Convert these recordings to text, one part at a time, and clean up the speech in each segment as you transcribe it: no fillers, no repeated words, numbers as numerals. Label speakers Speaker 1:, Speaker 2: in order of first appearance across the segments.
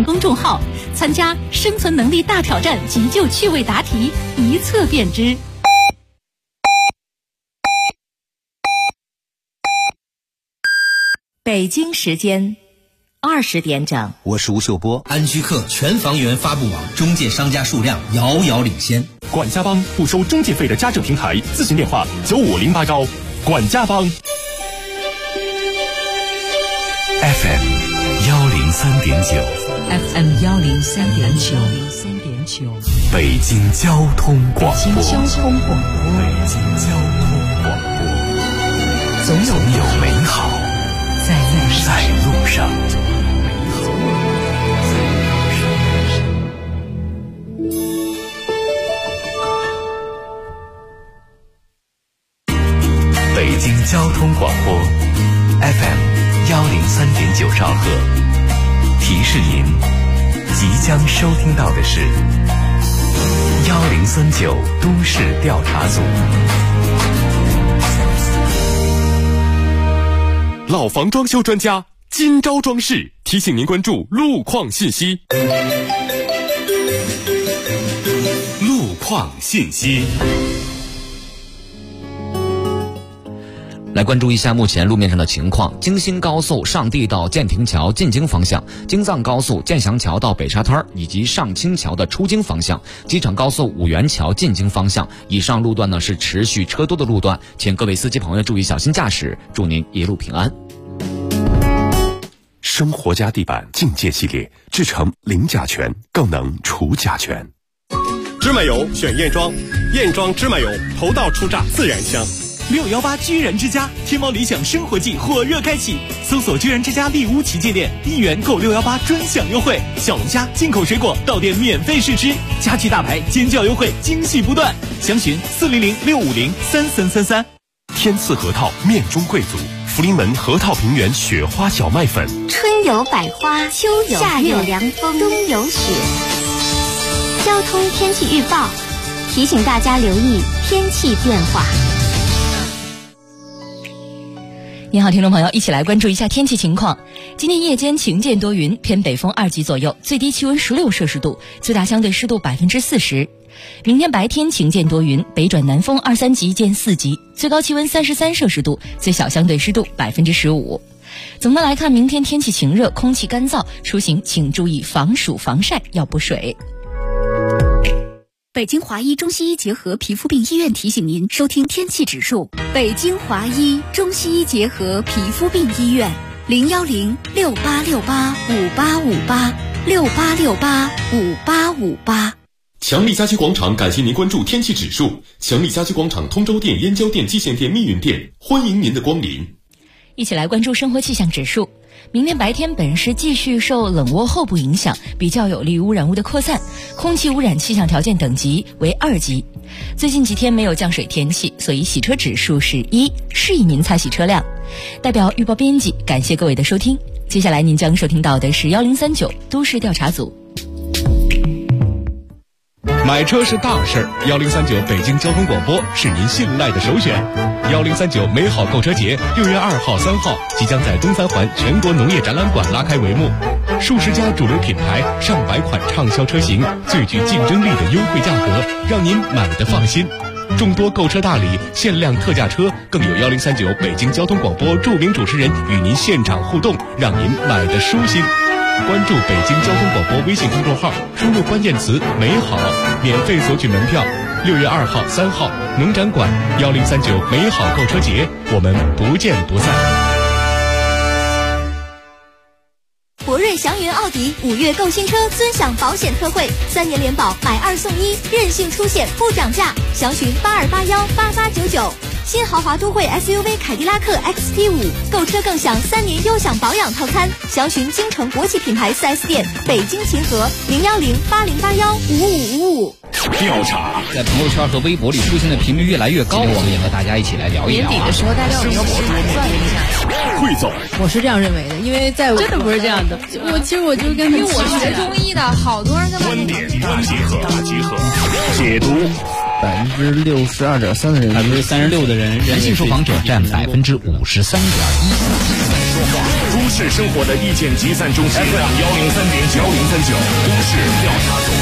Speaker 1: 公众号，参加生存能力大挑战急救趣味答题，一测便知。北京时间20点整，
Speaker 2: 我是吴秀波。
Speaker 3: 安居客全房源发布网中介商家数量遥遥领先。
Speaker 4: 管家帮不收中介费的家政平台，咨询电话95080。管家帮
Speaker 5: FM 103.9
Speaker 1: FM 103.9，
Speaker 5: 北京交通广播。
Speaker 1: 北京交通广播，总有
Speaker 5: 美好在路上。北京交通广播 FM 103.9兆赫，提示您即将收听到的是1039都市调查组。
Speaker 4: 老房装修专家今朝装饰提醒您关注路况信息。路况信息，
Speaker 6: 来关注一下目前路面上的情况。京新高速上地到建亭桥进京方向，京藏高速建祥桥到北沙滩以及上清桥的出京方向，机场高速五原桥进京方向，以上路段呢是持续车多的路段，请各位司机朋友注意小心驾驶，祝您一路平安。
Speaker 4: 生活家地板净界系列，制成零甲醛，更能除甲醛。
Speaker 7: 芝麻油选燕庄，燕庄芝麻油头道出榨，自然香。
Speaker 8: 618居然之家天猫理想生活季火热开启，搜索居然之家丽屋旗舰店，1元购618专享优惠，小龙虾进口水果到店免费试吃，家具大牌尖叫优惠惊喜不断，详询400-650-3333。
Speaker 4: 天赐核桃面中贵族，福临门核桃平原雪花小麦粉。
Speaker 9: 春有百花，秋有夏有凉风，冬有雪。交通天气预报提醒大家留意天气变化。
Speaker 1: 你好，听众朋友，一起来关注一下天气情况。今天夜间晴间多云，偏北风2级左右，最低气温16摄氏度，最大相对湿度40%。明天白天晴间多云，北转南风2-3级见4级，最高气温33摄氏度，最小相对湿度15%。总的来看，明天天气晴热，空气干燥，出行请注意防暑防晒，要补水。
Speaker 10: 北京华医中西医结合皮肤病医院提醒您收听天气指数。北京华医中西医结合皮肤病医院，010-6868-5858，6868-5858。
Speaker 4: 强力家居广场感谢您关注天气指数。强力家居广场通州店、燕郊店、蓟县店、密云店，欢迎您的光临。
Speaker 1: 一起来关注生活气象指数。明天白天本市继续受冷涡后部影响，比较有利于污染物的扩散，空气污染气象条件等级为2级。最近几天没有降水天气，所以洗车指数是1，适宜您擦洗车辆。代表预报编辑感谢各位的收听，接下来您将收听到的是1039都市调查组。
Speaker 11: 买车是大事，1039北京交通广播是您信赖的首选。1039美好购车节6月2号、3号即将在东三环全国农业展览馆拉开帷幕，数十家主流品牌、上百款畅销车型，最具竞争力的优惠价格，让您买得放心。众多购车大礼、限量特价车，更有1039北京交通广播著名主持人与您现场互动，让您买得舒心。关注北京交通广播微信公众号，输入关键词美好，免费索取门票。6月2号、3号农展馆1039美好购车节，我们不见不散。
Speaker 10: 博瑞祥云奥迪5月购新车尊享保险特惠，3年联保买2送1，任性出险不涨价，详询82818899。新豪华都会 SUV 凯迪拉克 XT5 购车更享3年优享保养套餐，详询京城国际品牌 4S 店，北京秦河01080815555。
Speaker 12: 调查在朋友圈和微博里出现的频率越来越高，我们也和大家一起来聊一聊。
Speaker 13: 年底的时候大家有没有盘算一下？
Speaker 4: 汇总，
Speaker 13: 我是这样认为的，因为在
Speaker 14: 真的不是这样的。
Speaker 13: 我就是跟
Speaker 14: 因为我学中医的，好多人跟
Speaker 4: 观点大集合，解读。
Speaker 15: 62.3%的人
Speaker 12: ，36%的人，男性受访者占53.1%。
Speaker 4: 都市生活的意见集散中心，FM 103.9 都市调查组。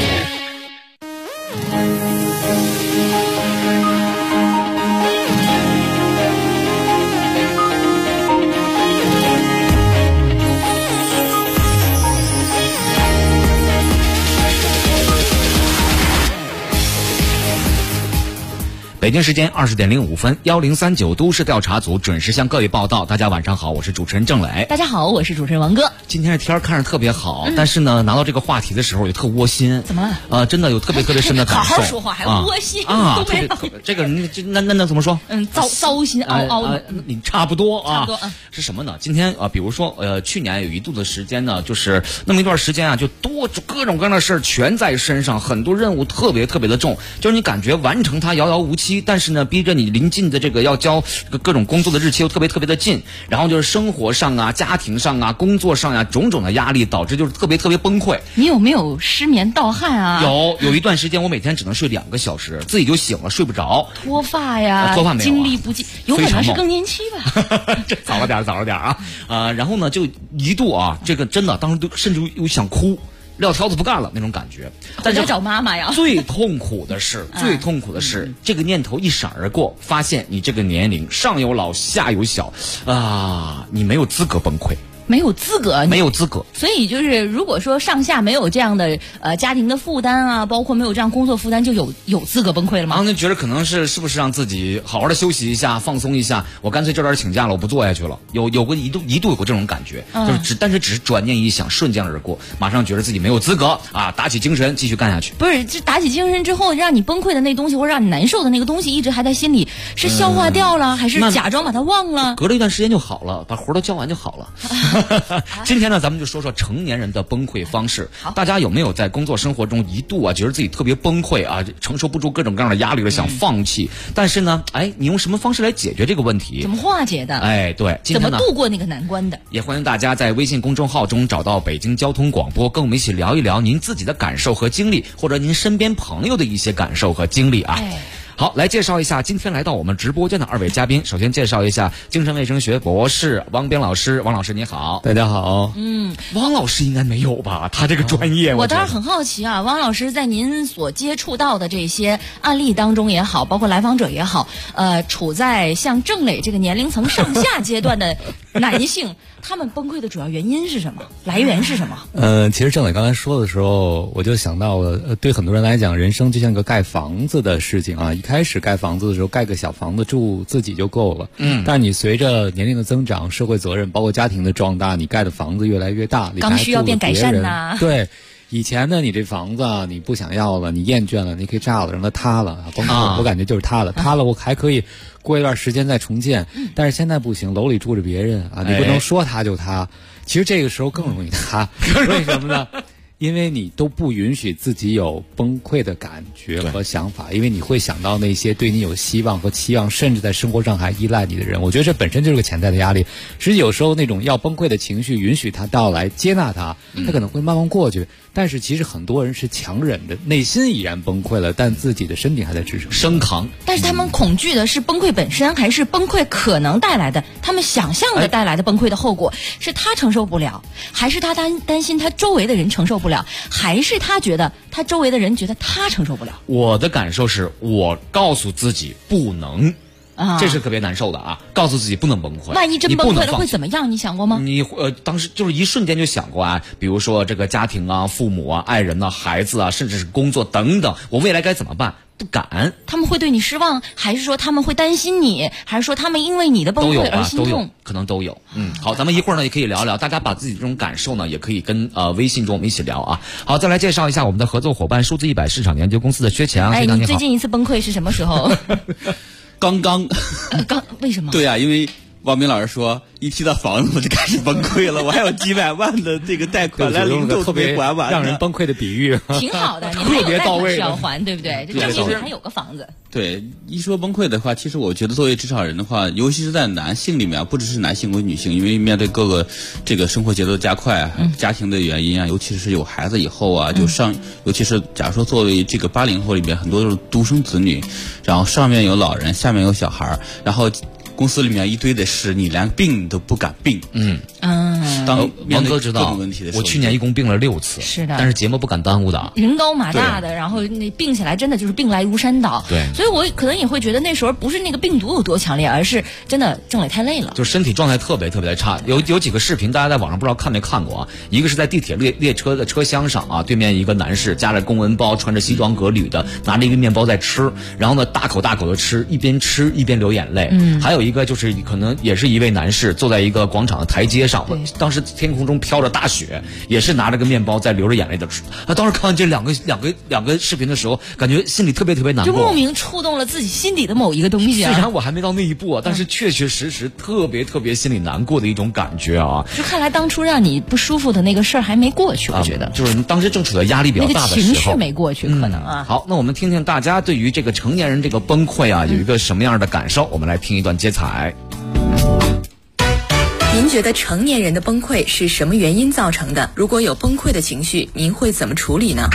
Speaker 6: 北京时间20点05分，1039都市调查组准时向各位报道。大家晚上好，我是主持人郑磊。
Speaker 1: 大家好，我是主持人王哥。
Speaker 6: 今天的天看着特别好，但是呢，拿到这个话题的时候也特窝心。
Speaker 1: 怎么了？
Speaker 6: 真的有特别深的感受。
Speaker 1: 好好说话，还窝心
Speaker 6: 啊！这个那怎么说？
Speaker 1: 糟心嗷嗷的。
Speaker 6: 你差不多啊。
Speaker 1: 差不多啊。
Speaker 6: 是什么呢？今天比如说去年有一度的时间呢，就是那么一段时间啊，就各种各样的事儿全在身上，很多任务特别的重，就是你感觉完成它遥遥无期。但是呢，逼着你临近的这个要交各种工作的日期又特别的近，然后就是生活上啊、家庭上啊、工作上啊种种的压力，导致就是特别崩溃。
Speaker 1: 你有没有失眠盗汗啊？
Speaker 6: 有一段时间我每天只能睡2个小时，自己就醒了，睡不着。
Speaker 1: 脱发呀？
Speaker 6: 脱发没有？
Speaker 1: 精力不济，有可能是更年期吧？
Speaker 6: 这早了点啊！然后呢，就一度啊，这个真的当时都甚至有想哭。撂挑子不干了那种感觉，
Speaker 1: 但是找妈妈呀。
Speaker 6: 最痛苦的是，这个念头一闪而过，发现你这个年龄上有老下有小，你没有资格崩溃。
Speaker 1: 没有资格，
Speaker 6: 所
Speaker 1: 以就是如果说上下没有这样的家庭的负担啊，包括没有这样工作负担，就有资格崩溃了吗？
Speaker 6: 那觉得可能是不是让自己好好的休息一下，放松一下，我干脆这边请假了，我不做下去了。有过一度有过这种感觉，但是只是转念一想，瞬间而过，马上觉得自己没有资格啊，打起精神继续干下去。
Speaker 1: 不是，这打起精神之后，让你崩溃的那东西或者让你难受的那个东西一直还在心里，是消化掉了，还是假装把它忘了？
Speaker 6: 隔了一段时间就好了，把活都交完就好了。今天呢，咱们就说说成年人的崩溃方式。大家有没有在工作生活中一度觉得自己特别崩溃啊，承受不住各种各样的压力了，想放弃？但是呢，你用什么方式来解决这个问题？
Speaker 1: 怎么化解的？
Speaker 6: 对，今天呢，
Speaker 1: 怎么度过那个难关的？
Speaker 6: 也欢迎大家在微信公众号中找到北京交通广播，跟我们一起聊一聊您自己的感受和经历，或者您身边朋友的一些感受和经历啊。好，来介绍一下今天来到我们直播间的2位嘉宾。首先介绍一下精神卫生学博士王斌老师。王老师你好。
Speaker 2: 大家好。
Speaker 6: 王老师应该没有吧？他这个专业
Speaker 1: 我当然很好奇啊，王老师在您所接触到的这些案例当中也好，包括来访者也好，处在像郑磊这个年龄层上下阶段的男性，他们崩溃的主要原因是什么？来源是什么？
Speaker 2: 其实郑磊刚才说的时候，我就想到了，对很多人来讲，人生就像个盖房子的事情啊。一开始盖房子的时候，盖个小房子住自己就够了。但是你随着年龄的增长，社会责任，包括家庭的壮大，你盖的房子越来越大，
Speaker 1: 刚需要变改善呐。
Speaker 2: 对。以前呢，你这房子你不想要了，你厌倦了，你可以炸了，让它塌了。崩溃，我感觉就是塌了，塌了我还可以过一段时间再重建。但是现在不行，楼里住着别人啊，你不能说塌就塌。其实这个时候更容易塌，为什么呢？因为你都不允许自己有崩溃的感觉和想法，因为你会想到那些对你有希望和期望，甚至在生活上还依赖你的人。我觉得这本身就是个潜在的压力。实际有时候那种要崩溃的情绪，允许它到来，接纳它，它可能会慢慢过去。但是其实很多人是强忍着，内心已然崩溃了，但自己的身体还在支撑
Speaker 6: 生扛。
Speaker 1: 但是他们恐惧的是崩溃本身，还是崩溃可能带来的他们想象的带来的崩溃的后果？是他承受不了，还是他担心他周围的人承受不了，还是他觉得他周围的人觉得他承受不了？
Speaker 6: 我的感受是我告诉自己不能。这是特别难受的啊！告诉自己不能崩溃，
Speaker 1: 万一真崩溃了会怎么样？你想过吗？
Speaker 6: 你当时就是一瞬间就想过啊，比如说这个家庭啊、父母啊、爱人啊、孩子啊，甚至是工作等等，我未来该怎么办？不敢。
Speaker 1: 他们会对你失望，还是说他们会担心你，还是说他们因为你的崩溃而心痛？
Speaker 6: 都有，可能都有。好，咱们一会儿呢也可以聊聊，大家把自己这种感受呢也可以跟微信中我们一起聊啊。好，再来介绍一下我们的合作伙伴数字100市场研究公司的薛强。
Speaker 1: 你最近一次崩溃是什么时候？
Speaker 15: 刚
Speaker 1: 为什么？
Speaker 15: 对啊，因为王明老师说一提到房子我就开始崩溃了，我还有几百万的这个贷款来领都
Speaker 2: 特别
Speaker 15: 还完，
Speaker 2: 让人崩溃的比喻，
Speaker 1: 挺好的，你
Speaker 2: 特别到位，
Speaker 1: 需要还，对不对？这证明还有个房子。
Speaker 15: 对，一说崩溃的话，其实我觉得作为职场人的话，尤其是在男性里面，不只是男性和女性，因为面对各个这个生活节奏加快，家庭的原因啊，尤其是有孩子以后啊，尤其是假如说作为这个80后里面，很多都是独生子女，然后上面有老人，下面有小孩，然后公司里面一堆的事，你连病都不敢病。 当
Speaker 6: 王哥知道
Speaker 15: 各种问题的时候，
Speaker 6: 我去年一共病了6次，
Speaker 1: 是的，
Speaker 6: 但是节目不敢耽误的，
Speaker 1: 人高马大的，然后那病起来真的就是病来如山倒。
Speaker 6: 对，
Speaker 1: 所以我可能也会觉得那时候不是那个病毒有多强烈，而是真的郑磊太累了，
Speaker 6: 就身体状态特别特别的差。有几个视频，大家在网上不知道看没看过啊？一个是在地铁列车的车厢上啊，对面一个男士夹着公文包，穿着西装革履的，拿着一个面包在吃，然后呢大口大口的吃，一边吃一边流眼泪。还有一个就是可能也是一位男士坐在一个广场的台阶上，当时天空中飘着大雪，也是拿着个面包在流着眼泪的吃。当时看完这两个视频的时候，感觉心里特别特别难过，
Speaker 1: 就莫名触动了自己心底的某一个东西啊。
Speaker 6: 虽然我还没到那一步啊，但是确确实实特别特别心里难过的一种感觉啊。
Speaker 1: 就看来当初让你不舒服的那个事儿还没过去，我觉得
Speaker 6: 就是当时正处在压力比较大的时候，
Speaker 1: 那个情绪没过去，可能啊。
Speaker 6: 好，那我们听听大家对于这个成年人这个崩溃啊，有一个什么样的感受？我们来听一段接彩。
Speaker 16: 您觉得成年人的崩溃是什么原因造成的？如果有崩溃的情绪，您会怎么处理呢？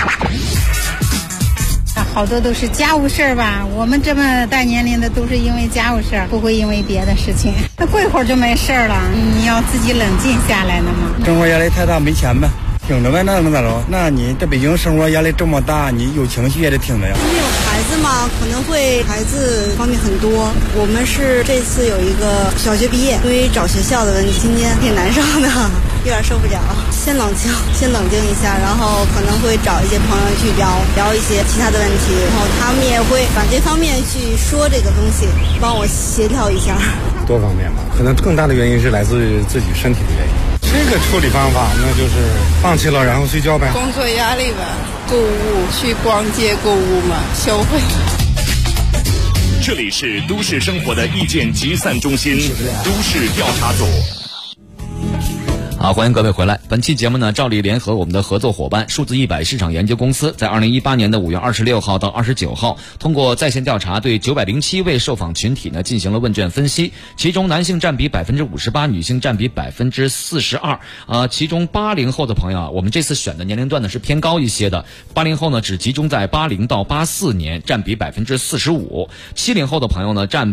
Speaker 17: 好多都是家务事儿吧，我们这么大年龄的都是因为家务事儿，不会因为别的事情。那过一会儿就没事儿了，你要自己冷静下来了嘛。
Speaker 18: 生活压力太大，没钱呗，挺着呗，那能咋着？那你在北京生活压力这么大，你有情绪也得挺着呀。
Speaker 19: 因为有孩子嘛，可能会孩子方面很多。我们是这次有一个小学毕业，因为找学校的问题，今天挺难受的，有点受不了。先冷静一下，然后可能会找一些朋友去聊一些其他的问题，然后他们也会往这方面去说这个东西，帮我协调一下。
Speaker 18: 多方面吧，可能更大的原因是来自于自己身体的原因。这个处理方法那就是放弃了，然后睡觉呗。
Speaker 20: 工作压力吧，购物去逛街购物嘛，消费。
Speaker 21: 这里是都市生活的意见集散中心，都市调查组。
Speaker 6: 好，欢迎各位回来。本期节目呢，照例联合我们的合作伙伴数字100市场研究公司，在2018年的5月26号到29号，通过在线调查对907位受访群体呢进行了问卷分析，其中男性占比58%，女性占比42%。其中80后的朋友啊，我们这次选的年龄段呢是偏高一些的，80后呢只集中在80到84年，占比45%；70后的朋友呢占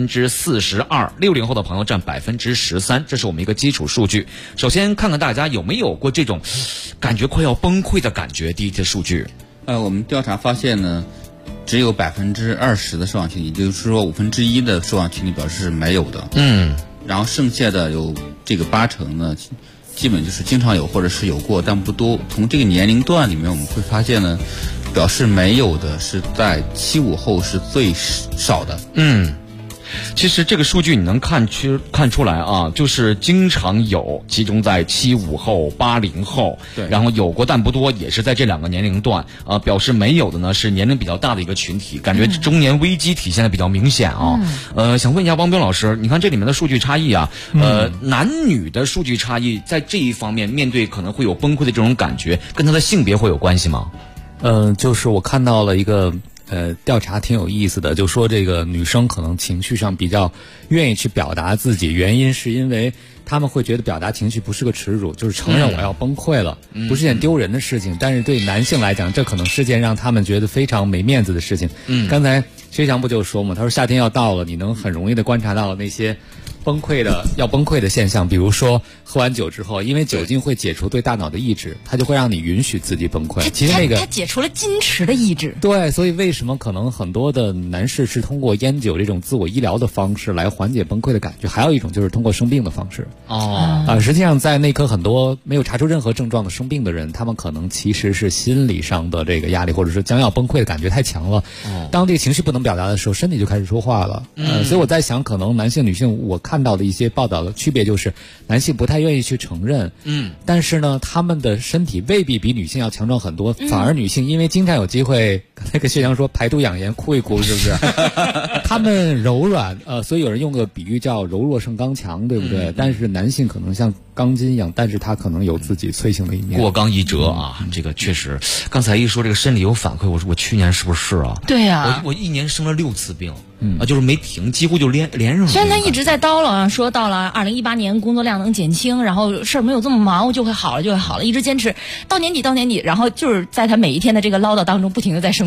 Speaker 6: 42%，60后的朋友占13%，这是我们一个基础数据。首先看看大家有没有过这种感觉快要崩溃的感觉。第一些数据，
Speaker 15: 我们调查发现呢，只有20%的受访群体，也就是说1/5的受访群体表示是没有的。然后剩下的有这个80%呢，基本就是经常有或者是有过，但不多。从这个年龄段里面，我们会发现呢，表示没有的是在75后是最少的。
Speaker 6: 其实这个数据你能看出来啊，就是经常有集中在75后、80后，
Speaker 15: 对，
Speaker 6: 然后有过但不多，也是在这两个年龄段。表示没有的呢是年龄比较大的一个群体，感觉中年危机体现的比较明显啊。想问一下汪彪老师，你看这里面的数据差异啊，男女的数据差异在这一方面面对可能会有崩溃的这种感觉，跟他的性别会有关系吗？
Speaker 2: 就是我看到了一个。调查挺有意思的，就说这个女生可能情绪上比较愿意去表达自己，原因是因为他们会觉得表达情绪不是个耻辱，就是承认我要崩溃了，不是件丢人的事情。但是对男性来讲，这可能是件让他们觉得非常没面子的事情。刚才薛强不就说嘛，他说夏天要到了，你能很容易的观察到那些崩溃的现象，比如说喝完酒之后，因为酒精会解除对大脑的抑制，它就会让你允许自己崩溃。其实
Speaker 1: 它解除了矜持的抑制。
Speaker 2: 对，所以为什么可能很多的男士是通过烟酒这种自我医疗的方式来缓解崩溃的感觉，还有一种就是通过生病的方式。实际上在内科很多没有查出任何症状的生病的人，他们可能其实是心理上的这个压力，或者说将要崩溃的感觉太强了。当这个情绪不能表达的时候，身体就开始说话了。所以我在想，可能男性女性我看到的一些报道的区别就是男性不太愿意去承认，但是呢他们的身体未必比女性要强壮很多，反而女性因为经常有机会，刚才跟薛强说排毒养颜哭一哭，是不是他们柔软，所以有人用个比喻叫柔弱胜刚强，对不对？但是男性可能像钢筋一样，但是他可能有自己脆性的一面，
Speaker 6: 过刚易折啊。这个确实，刚才一说这个身体有反馈，我说我去年是不是啊？
Speaker 1: 对呀，
Speaker 6: 我一年生了6次病。就是没停，几乎就连上了。
Speaker 1: 虽然他一直在叨唠啊，说到了2018年工作量能减轻，然后事儿没有这么忙，就会好了，一直坚持到年底，然后就是在他每一天的这个唠叨当中，不停的在生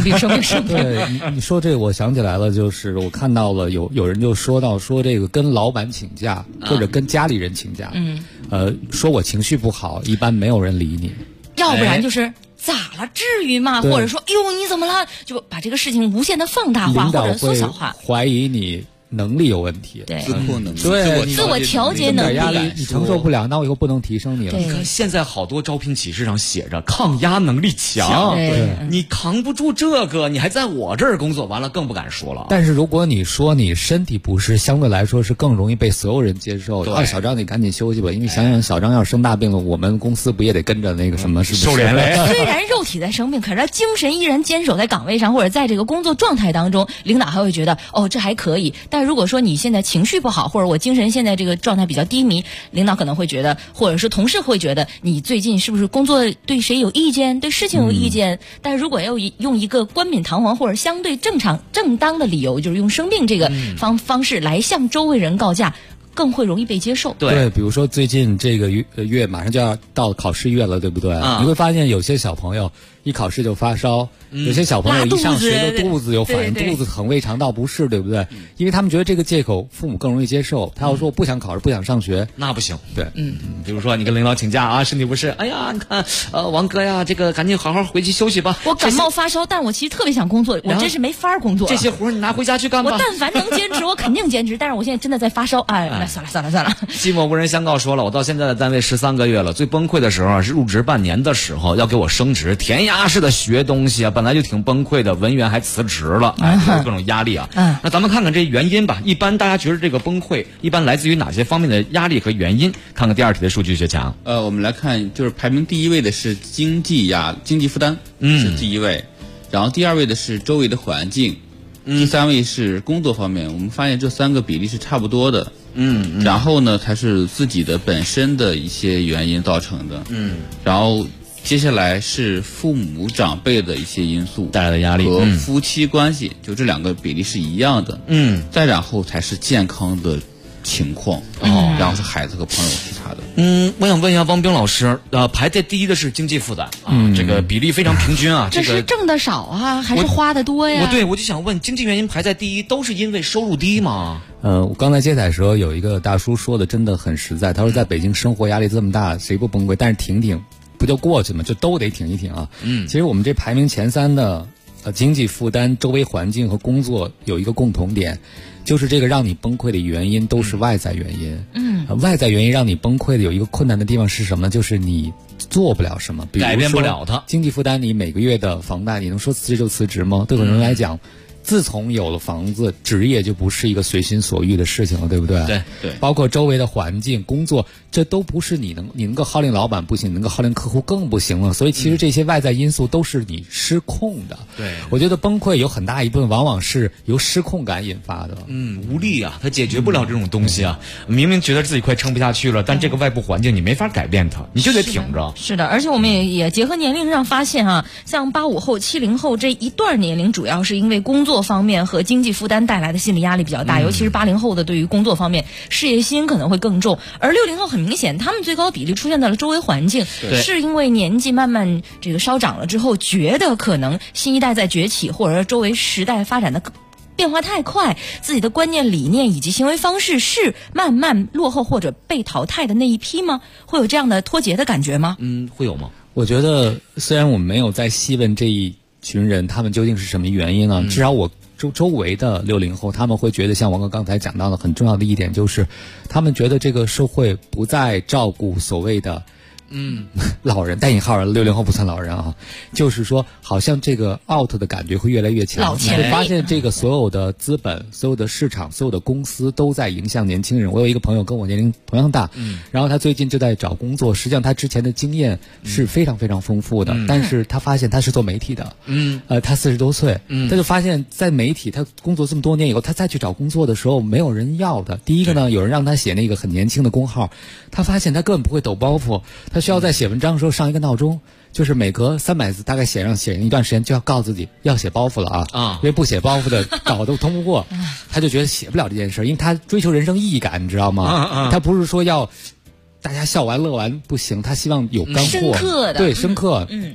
Speaker 1: 病。
Speaker 2: 对，你说这个，我想起来了，就是我看到了有人就说到说这个跟老板请假或者跟家里人请假，说我情绪不好，一般没有人理你，
Speaker 1: 要不然就是咋了，至于吗？或者说，哎呦你怎么了？就把这个事情无限的放大化或者缩小化，
Speaker 2: 怀疑你能力有问题，
Speaker 1: 对，
Speaker 15: 自控能力，
Speaker 2: 对，
Speaker 1: 自我调节能力，
Speaker 2: 压力你承受不了，那我以后不能提升你了。
Speaker 6: 你看现在好多招聘启事上写着抗压能力强，
Speaker 2: 对，
Speaker 6: 你扛不住这个，你还在我这儿工作，完了更不敢说了。
Speaker 2: 但是如果你说你身体不适，相对来说是更容易被所有人接受的。小张你赶紧休息吧，因为想想小张要是生大病了，我们公司不也得跟着那个什么是不是
Speaker 6: 受连累？
Speaker 1: 虽然肉体在生病，可是他精神依然坚守在岗位上，或者在这个工作状态当中，领导还会觉得哦这还可以。但如果说你现在情绪不好，或者我精神现在这个状态比较低迷，领导可能会觉得，或者是同事会觉得你最近是不是工作对谁有意见，对事情有意见。但如果要用一个冠冕堂皇或者相对正当的理由，就是用生病这个方式来向周围人告假，更会容易被接受。
Speaker 2: 对，比如说最近这个月马上就要到考试月了，对不对？你会发现有些小朋友一考试就发烧，有些小朋友一上学就肚子有反应，肚子疼、胃肠道不适，对不对？因为他们觉得这个借口父母更容易接受。他要说不想考试、不想上学，
Speaker 6: 那不行。
Speaker 2: 对，
Speaker 6: 比如说你跟领导请假啊，身体不适，哎呀，你看，王哥呀，这个赶紧好好回去休息吧。
Speaker 1: 我感冒发烧，但我其实特别想工作，我真是没法工作。
Speaker 6: 这些活你拿回家去干吧。
Speaker 1: 我但凡能坚持，我肯定坚持。但是我现在真的在发烧，那算了。
Speaker 6: 寂寞无人相告说了，我到现在的单位13个月了，最崩溃的时候啊，是入职半年的时候，要给我升职，填鸭式的学东西啊，本来就挺崩溃的，文员还辞职了，有各种压力啊。那咱们看看这原因吧。一般大家觉得这个崩溃一般来自于哪些方面的压力和原因？看看第二题的数据学强。
Speaker 15: 我们来看，就是排名第一位的是经济负担，是第一位，然后第二位的是周围的环境，第三位是工作方面。我们发现这3个比例是差不多的。然后呢，才是自己的本身的一些原因造成的。然后接下来是父母长辈的一些因素
Speaker 6: 带来的压力
Speaker 15: 和夫妻关系，就这2个比例是一样的。再然后才是健康的情况，然后是孩子和朋友其他的。
Speaker 6: 我想问一下汪冰老师，排在第一的是经济负担啊，这个比例非常平均啊。
Speaker 1: 这是挣的少啊，还是花的多呀？
Speaker 6: 我就想问，经济原因排在第一，都是因为收入低吗？
Speaker 2: 我刚才接彩的时候有一个大叔说的真的很实在，他说在北京生活压力这么大，谁不崩溃？但是挺不就过去吗？就都得挺一挺啊。其实我们这排名前3的经济负担、周围环境和工作有一个共同点，就是这个让你崩溃的原因都是外在原因。外在原因让你崩溃的有一个困难的地方是什么呢？就是你做不了什么，比如说
Speaker 6: 改变不了它。
Speaker 2: 经济负担，你每个月的房贷，你能说辞职就辞职吗？对很多人来讲，自从有了房子，职业就不是一个随心所欲的事情了，对不对？
Speaker 6: 对，
Speaker 2: 包括周围的环境、工作，这都不是你能够号令老板不行，能够号令客户更不行了。所以其实这些外在因素都是你失控的。
Speaker 6: 对，
Speaker 2: 我觉得崩溃有很大一部分往往是由失控感引发的。
Speaker 6: 无力啊，他解决不了这种东西啊。明明觉得自己快撑不下去了，但这个外部环境你没法改变它，你就得挺着。
Speaker 1: 是的，而且我们也结合年龄上发现啊，像85后、70后这一段年龄，主要是因为工作方面和经济负担带来的心理压力比较大，尤其是80后的对于工作方面事业心可能会更重，而60后很明显他们最高比例出现在了周围环境，是因为年纪慢慢这个稍长了之后，觉得可能新一代在崛起，或者说周围时代发展的变化太快，自己的观念理念以及行为方式是慢慢落后或者被淘汰的那一批吗？会有这样的脱节的感觉吗？
Speaker 6: 会有吗？
Speaker 2: 我觉得虽然我们没有在细问这一群人他们究竟是什么原因呢，至少我周围的60后他们会觉得，像王哥刚才讲到的很重要的一点，就是他们觉得这个社会不再照顾所谓的老人，带引号，60后不算老人啊，就是说好像这个 out 的感觉会越来越强。你会发现这个所有的资本、所有的市场、所有的公司都在影响年轻人。我有一个朋友跟我年龄同样大，然后他最近就在找工作，实际上他之前的经验是非常非常丰富的，但是他发现他是做媒体的，他40多岁，他就发现在媒体他工作这么多年以后，他再去找工作的时候没有人要的。第一个呢，有人让他写那个很年轻的工号，他发现他根本不会抖包袱，他需要在写文章的时候上一个闹钟，就是每隔300字大概写一段时间就要告诉自己要写包袱了啊，因为不写包袱的稿都通不过，他就觉得写不了这件事，因为他追求人生意义感，你知道吗？他不是说要大家笑完乐完不行，他希望有干货，
Speaker 1: 深刻的，
Speaker 2: 对，深刻。好，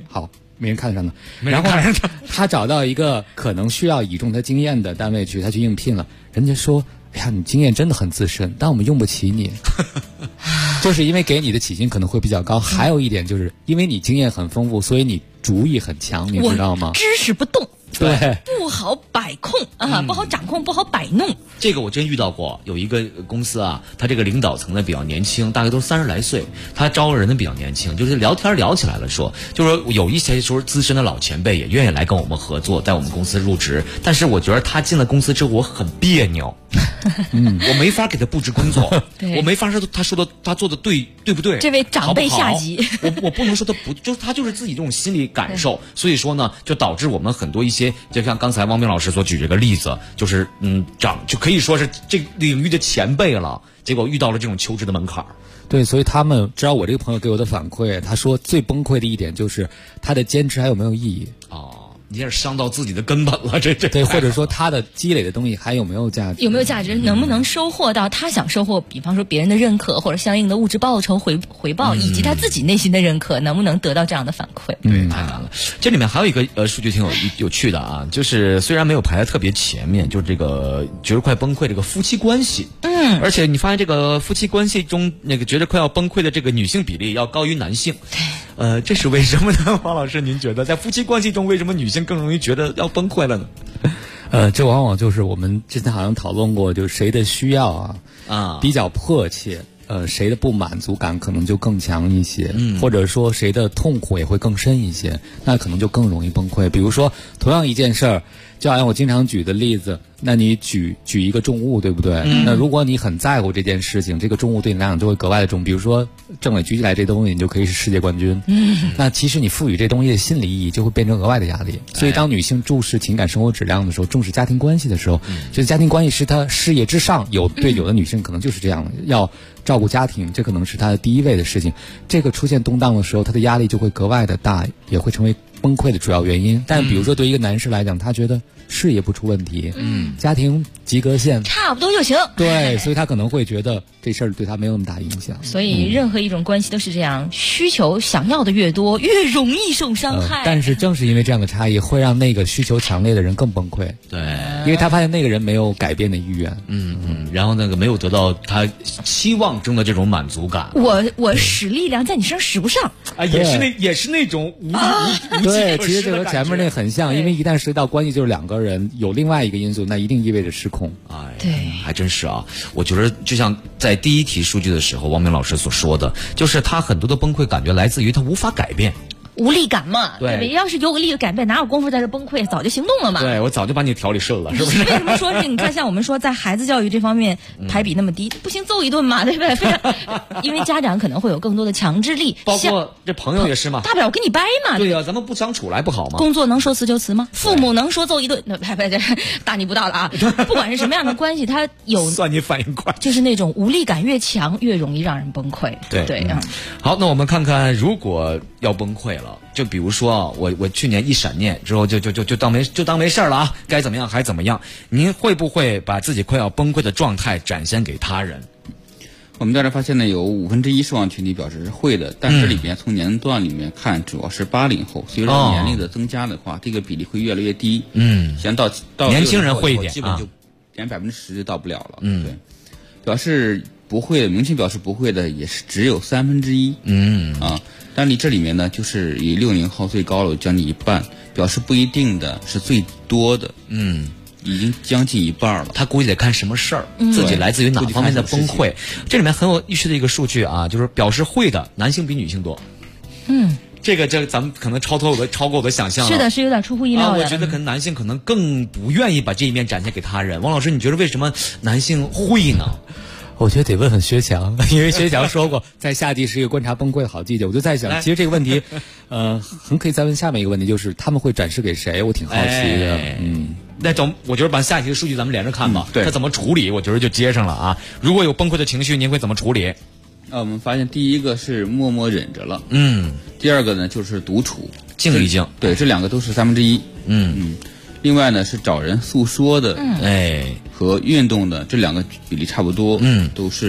Speaker 2: 没人看上他，然后他找到一个可能需要倚重他经验的单位去，他去应聘了，人家说，哎呀，你经验真的很资深，但我们用不起你。就是因为给你的起薪可能会比较高，还有一点就是因为你经验很丰富，所以你主意很强，你知道吗？
Speaker 1: 知识不动，
Speaker 2: 对，
Speaker 1: 不好摆控啊，不好掌控，不好摆弄。
Speaker 6: 这个我真遇到过，有一个公司啊，他这个领导层呢比较年轻，大概都30来岁，他招人呢比较年轻，就是聊天聊起来了，就是说有一些说资深的老前辈也愿意来跟我们合作，在我们公司入职，但是我觉得他进了公司之后我很别扭。我没法给他布置工作，我没法说他说的他做的对不对？
Speaker 1: 这位长辈下级，
Speaker 6: 我不能说他不，就是他就是自己这种心理感受，所以说呢，就导致我们很多一些，就像刚才汪明老师所举这个例子，就是就可以说是这领域的前辈了，结果遇到了这种求职的门槛。
Speaker 2: 对，所以他们知道我这个朋友给我的反馈，他说最崩溃的一点就是他的坚持还有没有意义
Speaker 6: 你也是伤到自己的根本了，这
Speaker 2: 对，或者说他的积累的东西还有没有价值？
Speaker 1: 有没有价值？能不能收获到他想收获？比方说别人的认可，或者相应的物质报酬回报，以及他自己内心的认可，能不能得到这样的反馈？
Speaker 6: 对，太难了。这里面还有一个数据挺有趣的啊，就是虽然没有排在特别前面，就是这个觉得快崩溃这个夫妻关系。而且你发现这个夫妻关系中那个觉得快要崩溃的这个女性比例要高于男性。这是为什么呢？王老师，您觉得在夫妻关系中，为什么女性更容易觉得要崩溃了呢？
Speaker 2: 这往往就是我们之前好像讨论过，就是谁的需要比较迫切，谁的不满足感可能就更强一些，或者说谁的痛苦也会更深一些，那可能就更容易崩溃。比如说同样一件事儿，就好像我经常举的例子，那你举一个重物，对不对？那如果你很在乎这件事情，这个重物对你来讲就会格外的重。比如说政委举起来这东西，你就可以是世界冠军。那其实你赋予这东西的心理意义就会变成额外的压力。所以当女性重视情感生活质量的时候，重视家庭关系的时候，觉得家庭关系是她事业之上。有的女性可能就是这样的，要照顾家庭，这可能是她的第一位的事情。这个出现动荡的时候，她的压力就会格外的大，也会成为崩溃的主要原因。但比如说对一个男士来讲，他觉得事业不出问题，家庭及格线
Speaker 1: 差不多就行。
Speaker 2: 对，所以他可能会觉得这事儿对他没有那么大影响。
Speaker 1: 所以任何一种关系都是这样，需求想要的越多，越容易受伤害。
Speaker 2: 但是正是因为这样的差异，会让那个需求强烈的人更崩溃。
Speaker 6: 对，
Speaker 2: 因为他发现那个人没有改变的意愿。
Speaker 6: 然后那个没有得到他期望中的这种满足感。
Speaker 1: 我使力量在你身上使不上
Speaker 6: 啊，也是那种无
Speaker 2: 对，其实这和前面那很像，因为一旦涉及到关系，就是两个人有另外一个因素，那一定意味着失控。
Speaker 1: 对，
Speaker 6: 还真是啊。我觉得就像在第一题数据的时候，汪明老师所说的，就是他很多的崩溃感觉来自于他无法改变。
Speaker 1: 无力感嘛，
Speaker 6: 对
Speaker 1: 不对？要是有力的改变，哪有功夫在这崩溃？早就行动了嘛。
Speaker 6: 对，我早就把你调理顺了，是不是？
Speaker 1: 为什么说是你看，像我们说在孩子教育这方面排比那么低，不行揍一顿嘛，对不对？非常，因为家长可能会有更多的强制力，
Speaker 6: 包括这朋友也是嘛，
Speaker 1: 大不了我跟你掰嘛。
Speaker 6: 对呀，咱们不相处来不好吗？
Speaker 1: 工作能说辞就辞吗？父母能说揍一顿？那大逆不道了啊！不管是什么样的关系，他有
Speaker 6: 算你反应快，
Speaker 1: 就是那种无力感越强，越容易让人崩溃。对
Speaker 6: 好，那我们看看，如果要崩溃了。就比如说啊，我去年一闪念之后就当没事了啊，该怎么样还怎么样。您会不会把自己快要崩溃的状态展现给他人？
Speaker 15: 我们调查发现呢，有1/5受访群体表示是会的，但是里面从年龄段里面看，主要是80后。随着年龄的增加的话，这个比例会越来越低。像到
Speaker 6: 年轻人会一点，
Speaker 15: 基本就连10%就到不了了。对，表示不会的，明确表示不会的也是只有1/3。但你这里面呢，就是以60后最高了，将近一半，表示不一定的是最多的，已经将近一半了。
Speaker 6: 他估计得看什么事儿，自己来自于哪方面的崩溃。这里面很有意思的一个数据啊，就是表示会的男性比女性多。这咱们可能超过我的想象了。
Speaker 1: 是的，是有点出乎意料的。
Speaker 6: 我觉得可能男性可能更不愿意把这一面展现给他人。王老师，你觉得为什么男性会呢？
Speaker 2: 我觉得得问问薛强，因为薛强说过，在夏季是一个观察崩溃的好季节。我就在想，其实这个问题，很可以再问下面一个问题，就是他们会展示给谁？我挺好奇的。
Speaker 6: 那我觉得把下一题的数据咱们连着看吧。他怎么处理？我觉得就接上了啊。如果有崩溃的情绪，您会怎么处理？
Speaker 15: 我们发现第一个是默默忍着了，第二个呢就是独处，
Speaker 6: 静一静。
Speaker 15: 对，这两个都是1/3。另外呢是找人诉说的，和运动的这两个比例差不多，都是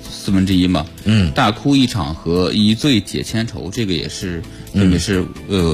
Speaker 15: 1/4嘛。大哭一场和一醉解千愁，这个也是分别是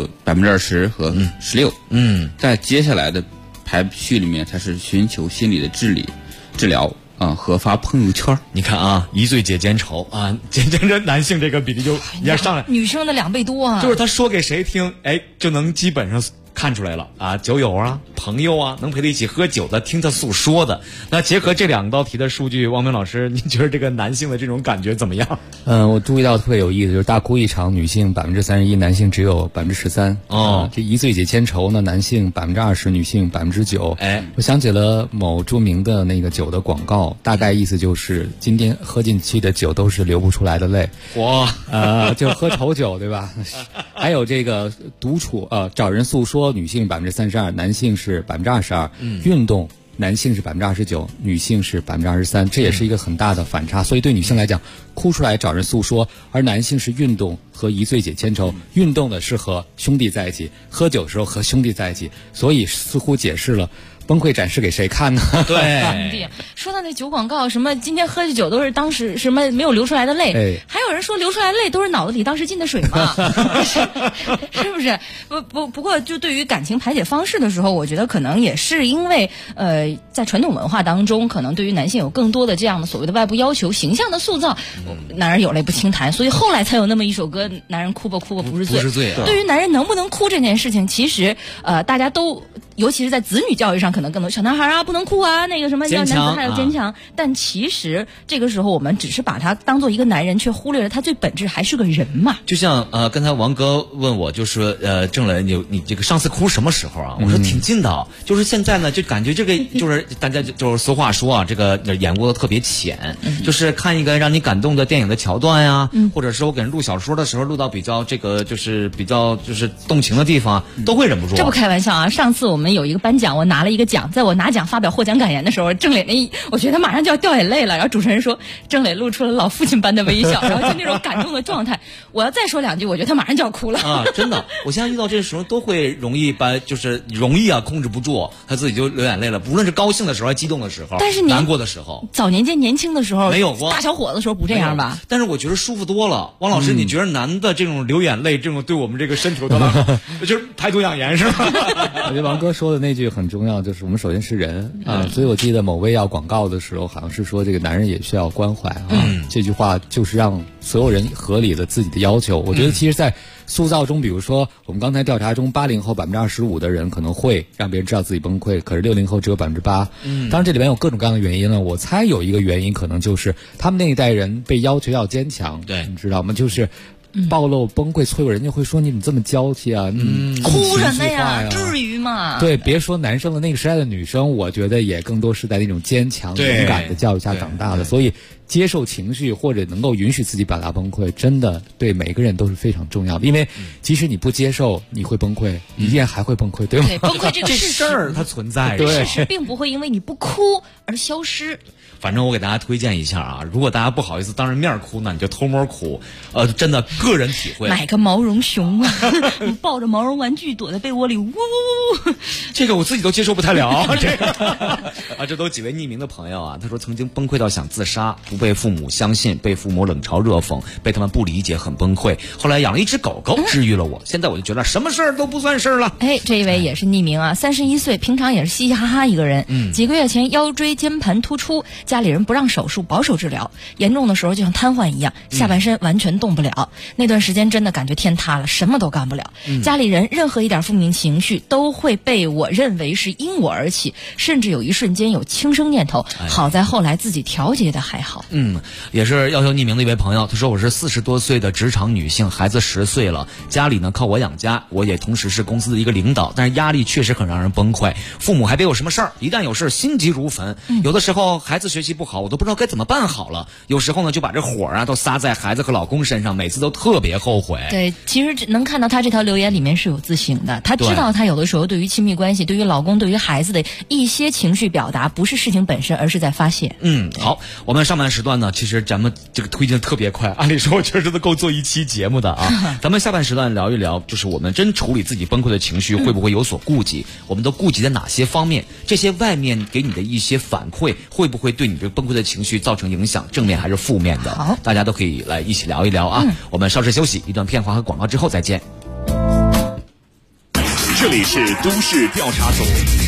Speaker 15: 20%和16%。在接下来的排序里面，它是寻求心理的治疗和发朋友圈。
Speaker 6: 你看啊，一醉解千愁啊，这男性这个比例就一下上来，
Speaker 1: 女生的2倍多啊。
Speaker 6: 就是他说给谁听，就能基本上看出来了啊，酒友啊，朋友啊，能陪他一起喝酒的，听他诉说的。那结合这2道题的数据，汪明老师，你觉得这个男性的这种感觉怎么样？
Speaker 2: 我注意到特别有意思，就是大哭一场，女性31%，男性只有13%。这一醉解千愁呢，男性20%，女性9%。我想起了某著名的那个酒的广告，大概意思就是今天喝进去的酒都是流不出来的泪。
Speaker 6: 哇，
Speaker 2: 就喝丑酒，对吧？还有这个独处找人诉说，女性32%，男性是22%。运动，男性是29%，女性是23%，这也是一个很大的反差。所以对女性来讲，哭出来找人诉说，而男性是运动和一醉解千愁。运动的是和兄弟在一起，喝酒的时候和兄弟在一起，所以似乎解释了崩溃展示给谁看呢？
Speaker 6: 对，
Speaker 1: 说到那酒广告，什么今天喝的酒都是当时什么没有流出来的泪，还有人说流出来的泪都是脑子里当时进的水嘛，是不是？不过就对于感情排解方式的时候，我觉得可能也是因为在传统文化当中，可能对于男性有更多的这样的所谓的外部要求、形象的塑造，男人有泪不轻弹，所以后来才有那么一首歌，男人哭吧哭吧不是罪。对于男人能不能哭这件事情，其实大家都，尤其是在子女教育上，可能更多小男孩啊不能哭啊，那个什么要男子汉要坚强。但其实这个时候我们只是把他当做一个男人，却忽略了他最本质还是个人嘛。
Speaker 6: 就像刚才王哥问我，就是郑磊，你这个上次哭什么时候啊？我说挺近的，就是现在呢，就感觉这个就是大家就是俗话说啊，这个眼窝子特别浅，就是看一个让你感动的电影的桥段呀，或者是我给人录小说的时候录到比较这个就是比较就是动情的地方，都会忍不住。
Speaker 1: 这不开玩笑啊！上次我们有一个颁奖，我拿了一个奖，在我拿奖发表获奖感言的时候，郑磊我觉得他马上就要掉眼泪了。然后主持人说，郑磊露出了老父亲般的微笑，然后就那种感动的状态。我要再说2句，我觉得他马上就要哭了
Speaker 6: 啊！真的，我现在遇到这个时候都会容易控制不住，他自己就流眼泪了。无论是高兴的时候，还激动的时候，
Speaker 1: 但是
Speaker 6: 难过的时候，
Speaker 1: 早年间年轻的时候
Speaker 6: 没有过，
Speaker 1: 大小伙子的时候不这样吧？
Speaker 6: 但是我觉得舒服多了。汪老师，你觉得男的这种流眼泪，这种对我们这个身体有多大？就是排毒养颜是吧？
Speaker 2: 我觉得王哥说的那句很重要，就是我们首先是人啊。所以我记得某胃药广告的时候，好像是说这个男人也需要关怀啊。这句话就是让所有人合理的自己的要求。我觉得其实在塑造中，比如说我们刚才调查中，80后25%的人可能会让别人知道自己崩溃，可是60后只有8%。当然这里面有各种各样的原因了。我猜有一个原因可能就是他们那一代人被要求要坚强，
Speaker 6: 对，
Speaker 2: 你知道吗？就是暴露崩溃脆弱，人家会说你怎么这么娇气啊？
Speaker 1: 哭什么呀？至于吗？
Speaker 2: 对，别说男生了，那个时代的女生，我觉得也更多是在那种坚强、勇敢的教育下长大的。所以接受情绪或者能够允许自己表达崩溃，真的对每个人都是非常重要的。因为即使你不接受，你会崩溃，你依然还会崩溃，对吗？
Speaker 1: 对，崩溃这个
Speaker 6: 事儿它存在，
Speaker 1: 事实并不会因为你不哭而消失。
Speaker 6: 反正我给大家推荐一下啊，如果大家不好意思当着面哭呢，你就偷摸哭。真的个人体会，
Speaker 1: 买个毛绒熊啊，抱着毛绒玩具躲在被窝里呜呜呜。
Speaker 6: 这个我自己都接受不太了。这个这都几位匿名的朋友啊，他说曾经崩溃到想自杀，不被父母相信，被父母冷嘲热讽，被他们不理解，很崩溃。后来养了一只狗狗，治愈了我。现在我就觉得什么事儿都不算事儿了。
Speaker 1: 这一位也是匿名啊，31岁，平常也是嘻嘻哈哈一个人。几个月前腰椎间盘突出，家里人不让手术，保守治疗，严重的时候就像瘫痪一样，下半身完全动不了。那段时间真的感觉天塌了，什么都干不了。家里人任何一点负面情绪都会被我认为是因我而起，甚至有一瞬间有轻生念头。好在后来自己调节的还好。
Speaker 6: 也是要求匿名的一位朋友，他说我是40多岁的职场女性，孩子10岁了，家里呢靠我养家，我也同时是公司的一个领导，但是压力确实很让人崩溃。父母还别有什么事儿，一旦有事心急如焚。有的时候孩子学习不好，我都不知道该怎么办好了。有时候呢就把这火啊都撒在孩子和老公身上，每次都特别后悔。
Speaker 1: 对，其实能看到他这条留言里面是有自省的，他知道他有的时候对于亲密关系、对于老公、对于孩子的一些情绪表达，不是事情本身，而是在发泄。
Speaker 6: 好，我们上半时段呢，其实咱们这个推进特别快，按理说我确实都够做一期节目的啊。咱们下半时段聊一聊，就是我们真处理自己崩溃的情绪，会不会有所顾忌？我们都顾及在哪些方面？这些外面给你的一些反馈，会不会对你这崩溃的情绪造成影响？正面还是负面的？好，大家都可以来一起聊一聊啊。我们稍事休息，一段片花和广告之后再见。
Speaker 21: 这里是都市调查组。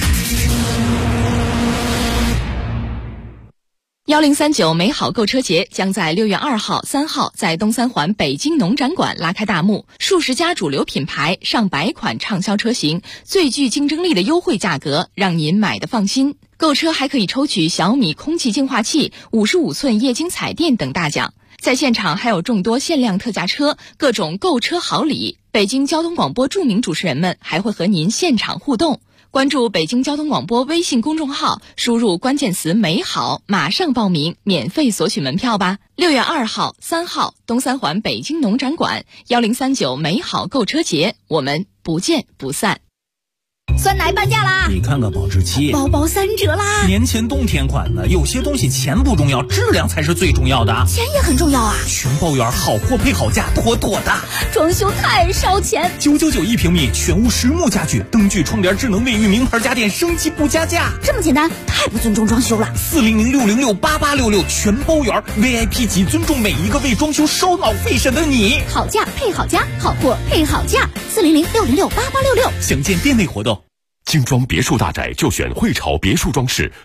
Speaker 1: 1039美好购车节将在6月2号、3号在东三环北京农展馆拉开大幕，数十家主流品牌、上百款畅销车型，最具竞争力的优惠价格，让您买得放心。购车还可以抽取小米空气净化器、55寸液晶彩电等大奖。在现场还有众多限量特价车，各种购车好礼。北京交通广播著名主持人们还会和您现场互动。关注北京交通广播微信公众号，输入关键词美好，马上报名，免费索取门票吧。6月2号、3号东三环北京农展馆1039美好购车节，我们不见不散。
Speaker 10: 酸奶半价啦！
Speaker 8: 你看看保质期，
Speaker 10: 包包3折啦！
Speaker 8: 年前冬天款的，有些东西钱不重要，质量才是最重要的。
Speaker 10: 钱也很重要啊！
Speaker 8: 全包圆，好货配好价，妥妥的。
Speaker 10: 装修太烧钱
Speaker 8: ，999一平米，全屋实木家具，灯具、窗帘、智能卫浴，名牌家电，升级不加价。
Speaker 10: 这么简单，太不尊重装修了。
Speaker 8: 400-606-8866，全包圆 ，VIP 级，尊重每一个为装修烧脑费神的你。
Speaker 10: 好价配好家，好货配好价。400-606-8866，
Speaker 8: 详见店内活动。
Speaker 4: 精装别墅大宅就选汇潮别墅装饰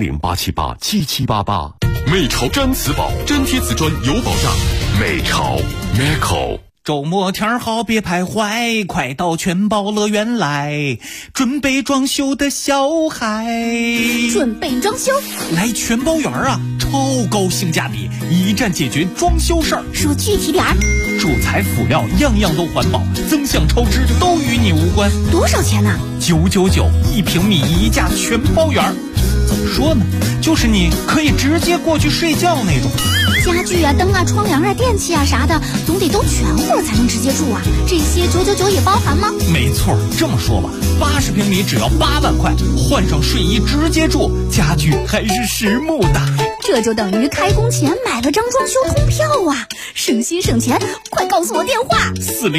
Speaker 4: ，400-878-7788。美潮粘瓷宝，粘贴瓷砖有保障。美潮 Meco。
Speaker 8: 周末天好别徘徊，快到全宝乐园来，准备装修的小孩。
Speaker 10: 准备装修
Speaker 8: 来全包园啊，超高性价比，一站解决装修事儿。
Speaker 10: 说具体点儿，
Speaker 8: 主材辅料样样都环保，增项超支都与你无关。
Speaker 10: 多少钱呢
Speaker 8: ？999一平米一价全包园。怎么说呢，就是你可以直接过去睡觉那种。
Speaker 10: 家具啊、灯啊、窗帘啊、电器啊啥的，总得都全乎了才能直接住啊。这些999也包含吗？
Speaker 8: 没错，这么说吧，80平米只要8万块，换上睡衣直接住，家具还是实木的。
Speaker 10: 这就等于开工前买了张装修通票啊，省心省钱。快告诉我电话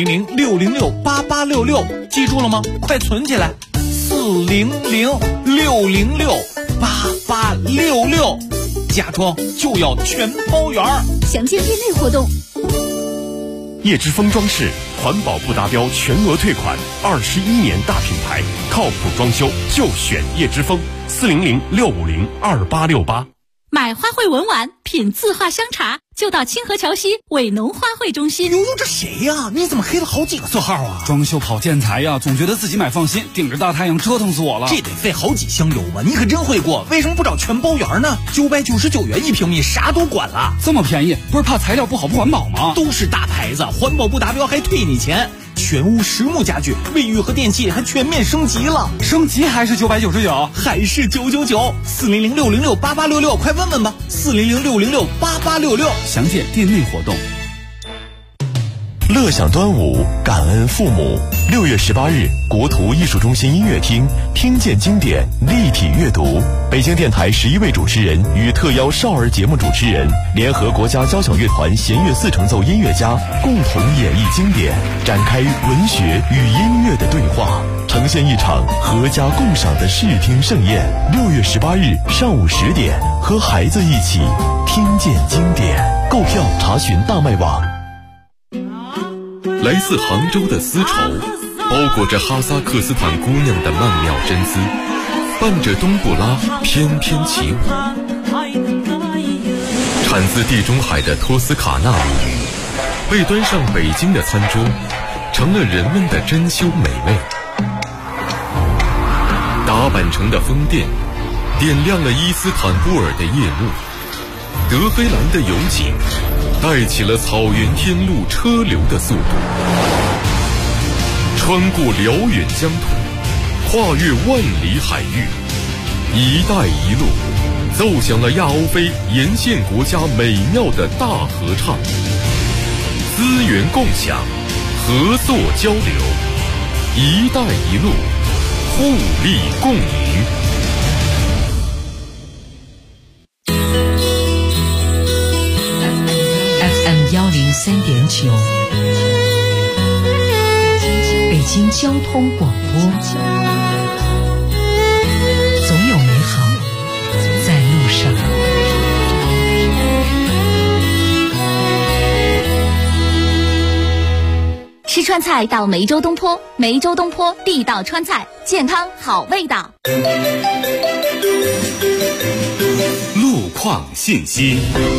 Speaker 8: ，400-606-8866，记住了吗？快存起来，400-606-8866，家装就要全包圆。
Speaker 10: 详见店内活动。
Speaker 4: 叶之峰装饰，环保不达标全额退款，21年大品牌，靠谱装修就选叶之峰，400-650-2868。
Speaker 3: 买花卉文玩，品字画香茶，就到清河桥西伟农花卉中心。
Speaker 8: 悠悠，这谁呀？你怎么黑了好几个色号啊？
Speaker 22: 装修跑建材呀，总觉得自己买放心，顶着大太阳折腾死我了。
Speaker 8: 这得费好几箱油吧？你可真会过，为什么不找全包圆呢？999元一平米，啥都管了。
Speaker 22: 这么便宜，不是怕材料不好不环保吗？
Speaker 8: 都是大牌子，环保不达标还退你钱。全屋实木家具，卫浴和电器还全面升级了。
Speaker 22: 升级还是999？
Speaker 8: 还是999。400-606-8866，快问问吧。400-606-8866，
Speaker 22: 详见店内活动。
Speaker 4: 乐享端午，感恩父母。6月18日，国图艺术中心音乐厅，听见经典，立体阅读。北京电台11位主持人与特邀少儿节目主持人，联合国家交响乐团弦乐4重奏音乐家，共同演绎经典，展开文学与音乐的对话，呈现一场合家共赏的视听盛宴。6月18日上午10点，和孩子一起听见经典。购票查询大麦网。来自杭州的丝绸，包裹着哈萨克斯坦姑娘的曼妙真姿，伴着冬不拉翩翩起舞。产自地中海的托斯卡纳母语，被端上北京的餐桌，成了人们的珍馐美味。打板城的风电，点亮了伊斯坦布尔的夜幕。德黑兰的油井，带起了草原天路车流的速度。穿过辽远疆土，跨越万里海域，一带一路奏响了亚欧非沿线国家美妙的大合唱。资源共享，合作交流，一带一路，互利共赢。
Speaker 1: 93.9，北京交通广播，总有美好在路上。
Speaker 10: 吃川菜到梅州东坡，梅州东坡地道川菜，健康好味道。
Speaker 21: 路况信息。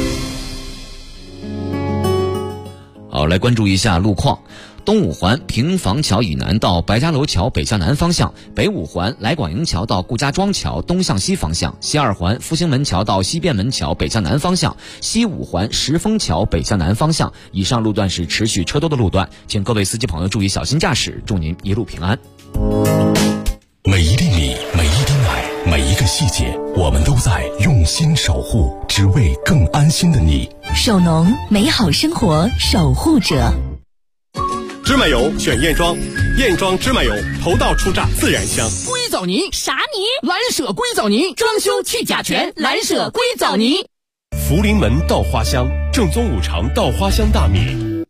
Speaker 6: 好，来关注一下路况。东五环平房桥以南到白家楼桥北向南方向，北五环来广营桥到顾家庄桥东向西方向，西二环复兴门桥到西便门桥北向南方向，西五环石峰桥北向南方向。以上路段是持续车多的路段，请各位司机朋友注意小心驾驶，祝您一路平安。
Speaker 4: 每一粒米，每一滴奶，每一个细节，我们都在用心守护，只为更安心的你。
Speaker 1: 首农，美好生活守护者。
Speaker 5: 芝麻油选燕庄，燕庄芝麻油头道出榨，自然香。
Speaker 7: 硅藻泥啥泥？蓝舍硅藻泥，装修去甲醛，蓝舍硅藻泥。
Speaker 5: 福临门稻花香，正宗五常稻花香大米。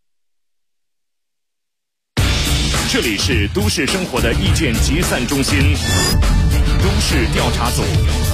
Speaker 21: 这里是都市生活的意见集散中心，都市调查组。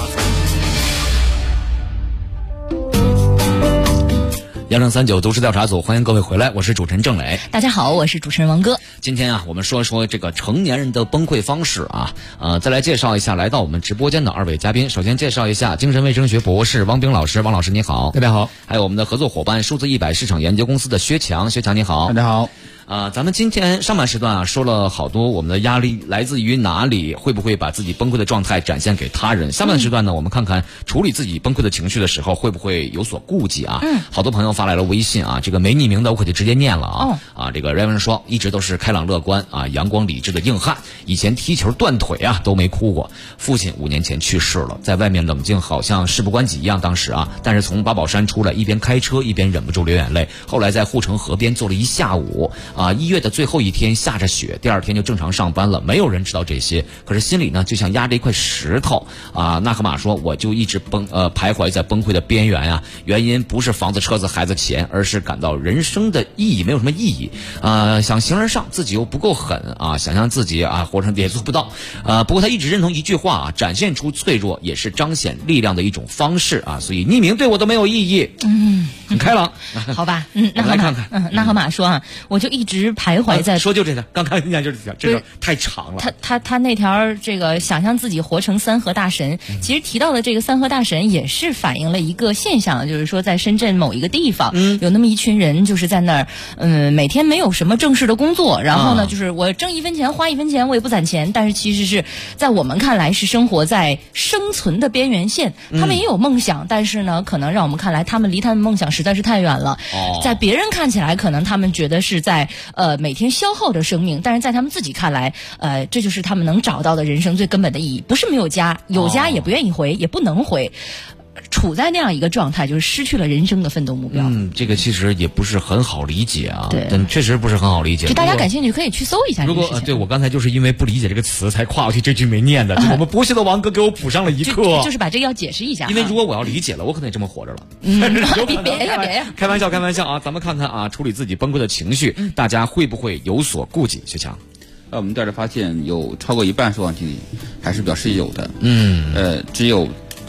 Speaker 6: 1039都市调查组，欢迎各位回来，我是主持人郑磊。
Speaker 1: 大家好，我是主持人王哥。
Speaker 6: 今天啊，我们说这个成年人的崩溃方式啊，再来介绍一下来到我们直播间的二位嘉宾。首先介绍一下精神卫生学博士汪冰老师，汪老师你好。
Speaker 2: 大家好。
Speaker 6: 还有我们的合作伙伴数字100市场研究公司的薛强，薛强你好。
Speaker 2: 大家好。
Speaker 6: 咱们今天上半时段啊说了好多我们的压力来自于哪里，会不会把自己崩溃的状态展现给他人。下半时段呢，我们看看处理自己崩溃的情绪的时候会不会有所顾忌啊。好多朋友发来了微信啊，这个没匿名的我可就直接念了啊。这个 Raven 说一直都是开朗乐观啊，阳光理智的硬汉，以前踢球断腿啊都没哭过。父亲5年前去世了，在外面冷静好像事不关己一样当时啊，但是从八宝山出来一边开车一边忍不住流眼泪。后来在护城河边坐了一下午啊，1月的最后一天下着雪，第2天就正常上班了，没有人知道这些，可是心里呢就像压着一块石头啊。纳克马说我就一直徘徊在崩溃的边缘啊，原因不是房子车子孩子钱，而是感到人生的意义没有什么意义啊，想形而上自己又不够狠啊，想象自己啊活成也做不到啊。不过他一直认同一句话啊，展现出脆弱也是彰显力量的一种方式啊，所以匿名对我都没有意义。很开朗。
Speaker 1: 好吧，
Speaker 6: 我们来看看。
Speaker 1: 纳河马说啊，我就一直徘徊在
Speaker 6: 说就这条，刚看人家就是这条，这个太长了。
Speaker 1: 他那条这个想象自己活成三河大神，其实提到的这个三河大神也是反映了一个现象，就是说在深圳某一个地方，有那么一群人就是在那儿，每天没有什么正式的工作，然后呢，就是我挣1分钱花1分钱，我也不攒钱，但是其实是在我们看来是生活在生存的边缘线。他们也有梦想，但是呢，可能让我们看来他们离他们梦想实在是太远了。在别人看起来，可能他们觉得是在每天消耗着生命，但是在他们自己看来，这就是他们能找到的人生最根本的意义。不是没有家，有家也不愿意回，也不能回。处在那样一个状态，就是失去了人生的奋斗目标。
Speaker 6: 这个其实也不是很好理解啊，
Speaker 1: 对，
Speaker 6: 确实不是很好理解。
Speaker 1: 就大家感兴趣可以去搜一下这个事情。
Speaker 6: 对，我刚才就是因为不理解这个词才跨过去这句没念的，就我们博学的王哥给我补上了一课。
Speaker 1: 就是把这个要解释一下，
Speaker 6: 因为如果我要理解了，我可能也这么活着了。
Speaker 1: 别呀，
Speaker 6: 开玩笑啊！咱们看看啊，处理自己崩溃的情绪，大家会不会有所顾忌？薛强。
Speaker 15: 我们调查发现，有超过一半受访群体还是表示有的，只有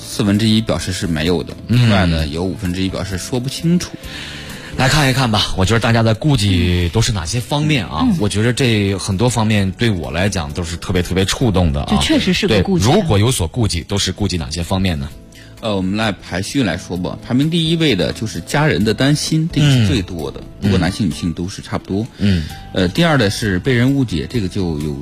Speaker 15: 1/4表示是没有的，另外呢有1/5表示说不清楚。
Speaker 6: 来看一看吧，我觉得大家的顾忌都是哪些方面啊？我觉得这很多方面对我来讲都是特别特别触动的啊。
Speaker 1: 这确实是个顾忌。
Speaker 6: 如果有所顾忌，都是顾忌哪些方面呢？
Speaker 15: 我们来排序来说吧，排名第1位的就是家人的担心，这个是最多的，不过男性女性都是差不多。第2的是被人误解，这个就有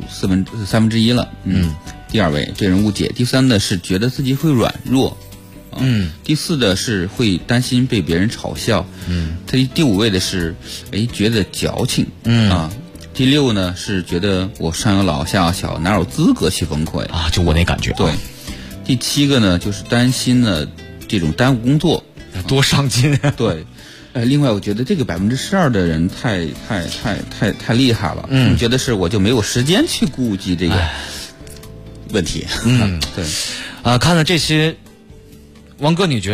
Speaker 15: 1/3了。第2位被人误解，第3的是觉得自己会软弱。第4的是会担心被别人嘲笑。第5位的是觉得矫情。第6呢是觉得我上有老下有小，哪有资格去崩溃
Speaker 6: 啊？就我那感觉。
Speaker 15: 对。第7个呢就是担心呢这种耽误工作，
Speaker 6: 多上进啊。
Speaker 15: 对。另外我觉得这个12%的人太厉害了。觉得是我就没有时间去顾及这个问题。
Speaker 6: 对。看了这些，王哥，你觉着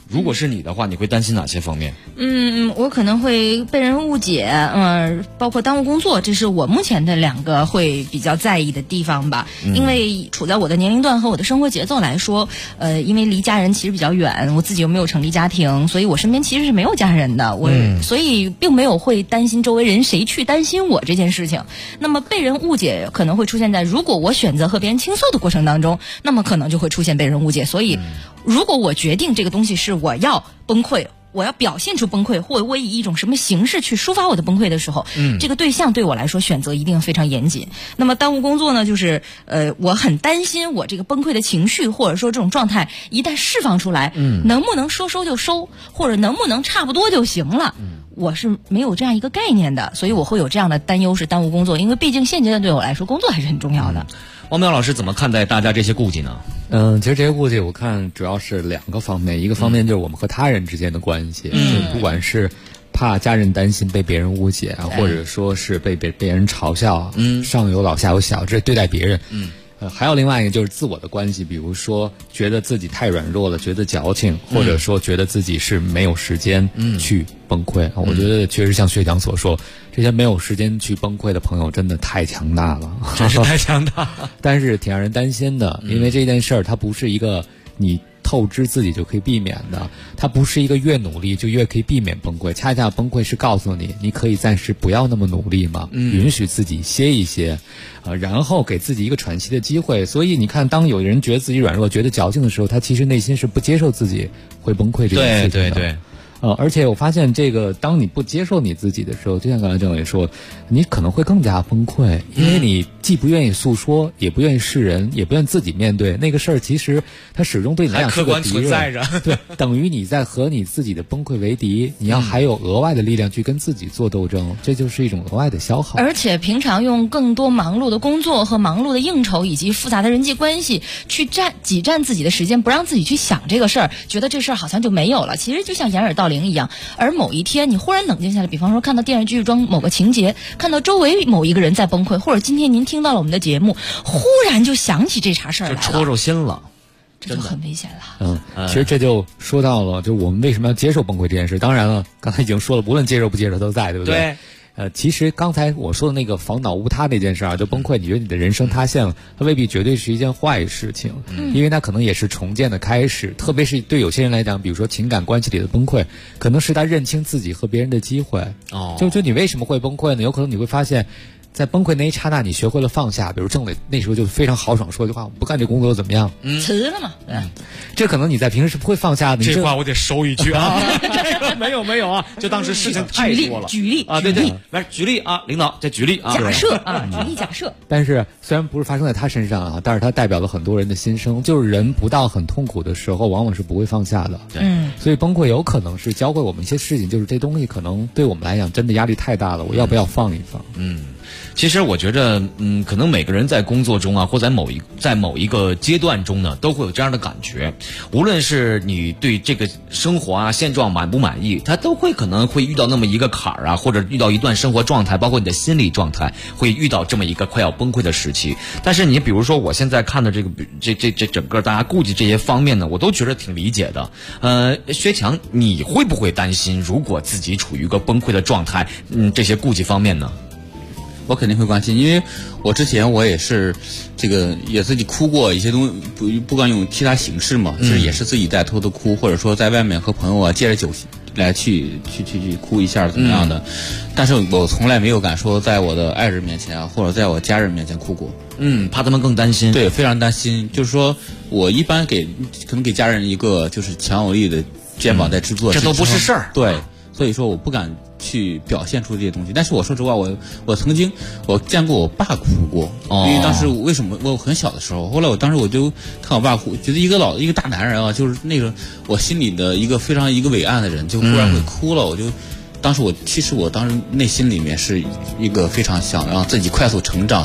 Speaker 6: 如果是你的话，你会担心哪些方面？
Speaker 1: 我可能会被人误解，包括耽误工作，这是我目前的2个会比较在意的地方吧。因为处在我的年龄段和我的生活节奏来说，因为离家人其实比较远，我自己又没有成立家庭，所以我身边其实是没有家人的，所以并没有会担心周围人谁去担心我这件事情。那么被人误解可能会出现在，如果我选择和别人倾诉的过程当中，那么可能就会出现被人误解。所以如果我决定这个东西是我要崩溃，我要表现出崩溃，或者我以一种什么形式去抒发我的崩溃的时候，这个对象对我来说选择一定非常严谨。那么耽误工作呢，就是我很担心我这个崩溃的情绪或者说这种状态一旦释放出来，能不能说收就收，或者能不能差不多就行了，我是没有这样一个概念的，所以我会有这样的担忧，是耽误工作。因为毕竟现阶段对我来说，工作还是很重要的。
Speaker 6: 汪淼老师怎么看待大家这些顾忌呢？
Speaker 2: 其实这些顾忌我看主要是2个方面，一个方面就是我们和他人之间的关系，不管是怕家人担心被别人误解啊，或者说是被别人嘲笑，上有老下有小，这对待别人，还有另外一个就是自我的关系，比如说觉得自己太软弱了，觉得矫情，或者说觉得自己是没有时间去崩溃。我觉得确实像学长所说，这些没有时间去崩溃的朋友真的太强大了，
Speaker 6: 真是太强大了。
Speaker 2: 但是挺让人担心的，因为这件事儿它不是一个你透支自己就可以避免的，它不是一个越努力就越可以避免崩溃，恰恰崩溃是告诉你，你可以暂时不要那么努力嘛，允许自己歇一歇，然后给自己一个喘息的机会。所以你看，当有人觉得自己软弱、觉得矫情的时候，他其实内心是不接受自己会崩溃这件事情的。
Speaker 6: 对。
Speaker 2: 而且我发现这个，当你不接受你自己的时候，就像刚才郑伟说，你可能会更加崩溃，因为你既不愿意诉说，也不愿意示人，也不愿意自己面对那个事儿。其实它始终对你来讲是个敌人，
Speaker 6: 客观存在着，
Speaker 2: 对，等于你在和你自己的崩溃为敌。你要还有额外的力量去跟自己做斗争，这就是一种额外的消耗。
Speaker 1: 而且平常用更多忙碌的工作和忙碌的应酬以及复杂的人际关系去挤占自己的时间，不让自己去想这个事儿，觉得这事儿好像就没有了。其实就像掩耳盗铃一样，而某一天你忽然冷静下来，比方说看到电视剧中某个情节，看到周围某一个人在崩溃，或者今天您听到了我们的节目，忽然就想起这茬事儿来了，
Speaker 6: 就戳着心了，
Speaker 1: 这就很危险了。
Speaker 2: 其实这就说到了，就我们为什么要接受崩溃这件事。当然了，刚才已经说了，无论接受不接受都在，对不对？
Speaker 6: 对。
Speaker 2: 其实刚才我说的那个房脑误塌那件事啊，就崩溃，你觉得你的人生塌陷了，它未必绝对是一件坏事情，因为它可能也是重建的开始。特别是对有些人来讲，比如说情感关系里的崩溃，可能是他认清自己和别人的机会。就你为什么会崩溃呢？有可能你会发现，在崩溃那一刹那，你学会了放下。比如郑磊那时候就非常豪爽说一句话：“我不干这工作又怎么样？”
Speaker 1: 辞了嘛。
Speaker 2: 这可能你在平时是不会放下的。
Speaker 6: 这话我得收一句啊！这个没有啊！就当时事情太多了。
Speaker 1: 举例啊，
Speaker 6: 对，来举例啊，领导再举例啊。
Speaker 1: 假设啊，举例假设。
Speaker 2: 但是虽然不是发生在他身上啊，但是他代表了很多人的心声。就是人不到很痛苦的时候，往往是不会放下的。
Speaker 6: 对，
Speaker 2: 所以崩溃有可能是教会我们一些事情，就是这东西可能对我们来讲真的压力太大了，我要不要放一放？
Speaker 6: 其实我觉得，可能每个人在工作中啊，或在某一个阶段中呢，都会有这样的感觉。无论是你对这个生活啊现状满不满意，他都可能会遇到那么一个坎儿啊，或者遇到一段生活状态，包括你的心理状态，会遇到这么一个快要崩溃的时期。但是你比如说，我现在看的这整个大家顾忌这些方面呢，我都觉得挺理解的。薛强，你会不会担心，如果自己处于一个崩溃的状态，这些顾忌方面呢？
Speaker 15: 我肯定会关心，因为我之前我也是也自己哭过一些东西，不管用其他形式嘛，其实也是自己在偷偷哭，或者说在外面和朋友啊借着酒来去哭一下怎么样的。但是我从来没有敢说在我的爱人面前啊，或者在我家人面前哭过。
Speaker 6: 怕他们更担心。
Speaker 15: 对，非常担心。就是说我一般可能给家人一个就是强有力的肩膀在制作，
Speaker 6: 这都不是事儿。
Speaker 15: 对，所以说我不敢去表现出这些东西。但是我说实话，我曾经见过我爸哭过，因为当时为什么我很小的时候，后来当时我就看我爸哭，觉得一个大男人啊，就是那个我心里的一个非常伟岸的人，就忽然会哭了。其实我当时内心里面是一个非常想让自己快速成长的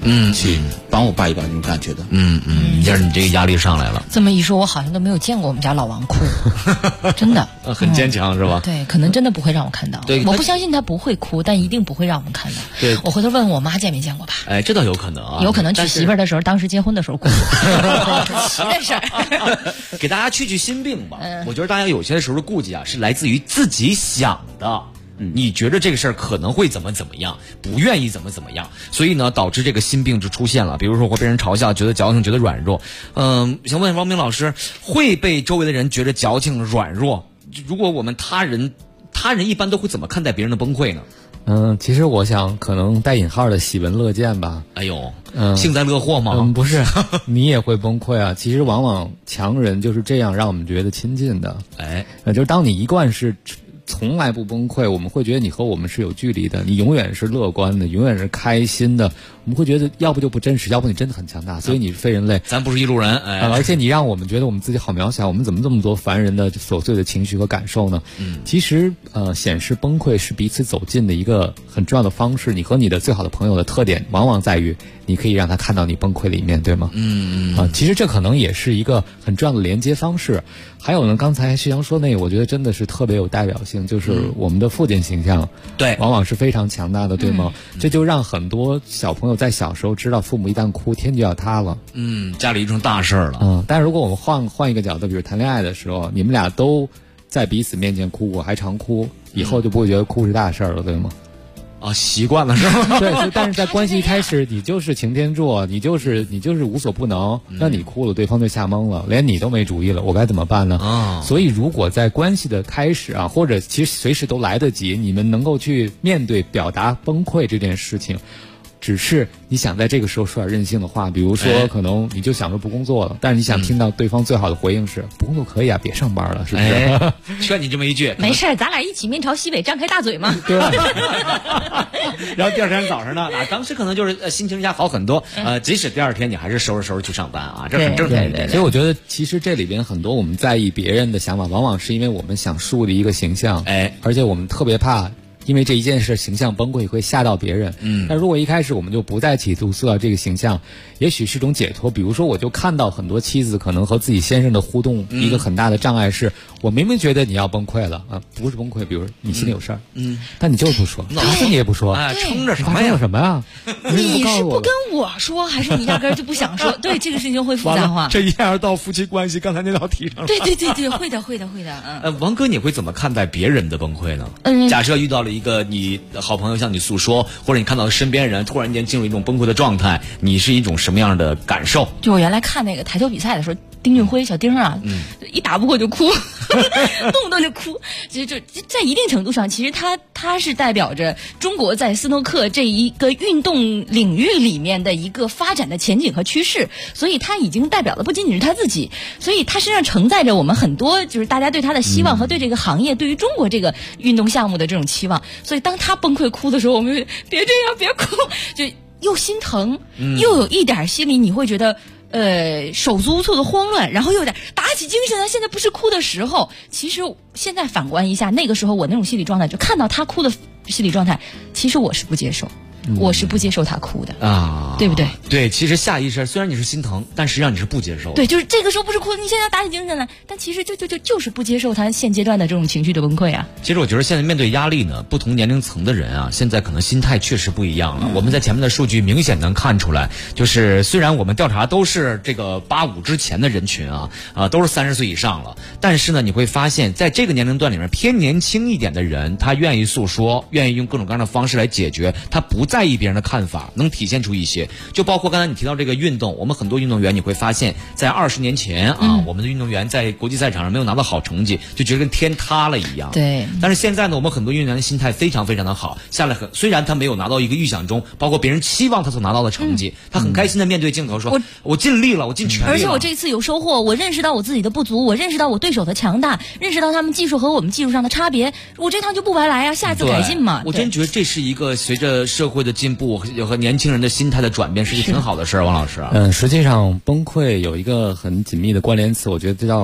Speaker 15: 去帮我扒一扒那种感觉的。
Speaker 6: 一下你这个压力上来了。
Speaker 1: 这么一说，我好像都没有见过我们家老王哭，真的。
Speaker 6: 很坚强是吧？
Speaker 1: 对，可能真的不会让我看到。
Speaker 6: 对，
Speaker 1: 我不相信他不会哭，但一定不会让我们看到。
Speaker 6: 对，
Speaker 1: 我回头问问我妈见没见过吧。
Speaker 6: 哎，这倒有可能啊，
Speaker 1: 有可能娶媳妇儿的时候，当时结婚的时候哭，奇的事儿。
Speaker 6: 给大家去心病吧。我觉得大家有些时候的顾忌啊，是来自于自己想的。你觉得这个事儿可能会怎么样，不愿意怎么样，所以呢，导致这个心病就出现了。比如说会被人嘲笑，觉得矫情，觉得软弱。想问王明老师，会被周围的人觉得矫情、软弱？如果我们他人一般都会怎么看待别人的崩溃呢？
Speaker 2: 其实我想可能带引号的喜闻乐见吧。
Speaker 6: 哎呦，幸灾乐祸吗？
Speaker 2: 不是，你也会崩溃啊。其实往往强人就是这样让我们觉得亲近的。就是当你一贯是从来不崩溃，我们会觉得你和我们是有距离的，你永远是乐观的，永远是开心的，我们会觉得要不就不真实，要不你真的很强大，所以你是非人类，
Speaker 6: 咱不是一路人。
Speaker 2: 而且你让我们觉得我们自己好渺小，我们怎么这么多凡人的琐碎的情绪和感受呢？其实显示崩溃是彼此走近的一个很重要的方式。你和你的最好的朋友的特点往往在于你可以让他看到你崩溃的一面，对吗？其实这可能也是一个很重要的连接方式。还有呢，刚才徐阳说那个，我觉得真的是特别有代表性，就是我们的父亲形象，
Speaker 6: 对，
Speaker 2: 往往是非常强大的，对吗？这就让很多小朋友在小时候知道，父母一旦哭，天就要塌了。
Speaker 6: 家里一成大事了。
Speaker 2: 但是如果我们换一个角度，比如谈恋爱的时候，你们俩都在彼此面前哭，我还常哭，以后就不会觉得哭是大事了，对吗？
Speaker 6: 习惯了是吗？
Speaker 2: 对，但是在关系一开始，你就是擎天柱，你就是无所不能，那你哭了，对方就吓懵了，连你都没主意了，我该怎么办呢？所以如果在关系的开始啊，或者其实随时都来得及，你们能够去面对表达崩溃这件事情。只是你想在这个时候说点任性的话，比如说可能你就想着不工作了，但是你想听到对方最好的回应是不工作可以啊，别上班了，是不是？
Speaker 6: 劝你这么一句，
Speaker 1: 没事，咱俩一起面朝西北，张开大嘴嘛。
Speaker 2: 对。
Speaker 6: 然后第二天早上呢，当时可能就是心情一下好很多。即使第二天你还是收拾去上班啊，这很正常。
Speaker 2: 所以我觉得其实这里边很多我们在意别人的想法，往往是因为我们想树立一个形象，而且我们特别怕。因为这一件事形象崩溃会吓到别人，但如果一开始我们就不再企图塑造这个形象，也许是种解脱。比如说，我就看到很多妻子可能和自己先生的互动，一个很大的障碍是，我明明觉得你要崩溃了啊，不是崩溃，比如你心里有事儿，但你就是不说，打死你也不说，
Speaker 6: 撑着什么呀？
Speaker 2: 什么呀？
Speaker 1: 你是不跟我说，还是你压根儿就不想说？对，这个事情会复杂化。
Speaker 6: 这一下到夫妻关系，刚才那道题上了。
Speaker 1: 对，会的。
Speaker 6: 王哥，你会怎么看待别人的崩溃呢？假设遇到了一个你的好朋友向你诉说，或者你看到身边人突然间进入一种崩溃的状态，你是一种什么样的感受？
Speaker 1: 就我原来看那个台球比赛的时候，丁俊晖小丁啊，一打不过就哭，动不动就哭。其实就在一定程度上，其实他是代表着中国在斯诺克这一个运动领域里面的一个发展的前景和趋势，所以他已经代表了不仅仅是他自己，所以他身上承载着我们很多就是大家对他的希望和对这个行业、对于中国这个运动项目的这种期望。所以当他崩溃哭的时候，我们别这样，别哭，就又心疼，又有一点心里你会觉得手足无措的慌乱，然后又有点打起精神来。现在不是哭的时候，其实现在反观一下那个时候我那种心理状态，就看到他哭的心理状态，其实我是不接受。我是不接受他哭的啊，对不对？
Speaker 6: 对，其实下意识虽然你是心疼，但实际上你是不接受的。
Speaker 1: 对，就是这个时候不是哭，你现在打起精神来，但其实就是不接受他现阶段的这种情绪的崩溃啊。
Speaker 6: 其实我觉得现在面对压力呢，不同年龄层的人啊，现在可能心态确实不一样了。我们在前面的数据明显能看出来，就是虽然我们调查都是这个85之前的人群啊，都是30岁以上了，但是呢，你会发现在这个年龄段里面，偏年轻一点的人，他愿意诉说，愿意用各种各样的方式来解决，他不在意别人的看法，能体现出一些。就包括刚才你提到这个运动，我们很多运动员你会发现在20年前我们的运动员在国际赛场上没有拿到好成绩，就觉得跟天塌了一样。
Speaker 1: 对。
Speaker 6: 但是现在呢，我们很多运动员的心态非常非常的好，下来虽然他没有拿到一个预想中，包括别人期望他所拿到的成绩，他很开心的面对镜头说，我尽力了，我尽全力了。
Speaker 1: 而且我这次有收获，我认识到我自己的不足，我认识到我对手的强大，认识到他们技术和我们技术上的差别，我这趟就不白来啊，下次改进嘛。
Speaker 6: 我真觉得这是一个随着社会的进步和年轻人的心态的转变，是一个挺好的事儿。王老师，
Speaker 2: 实际上崩溃有一个很紧密的关联词，我觉得这叫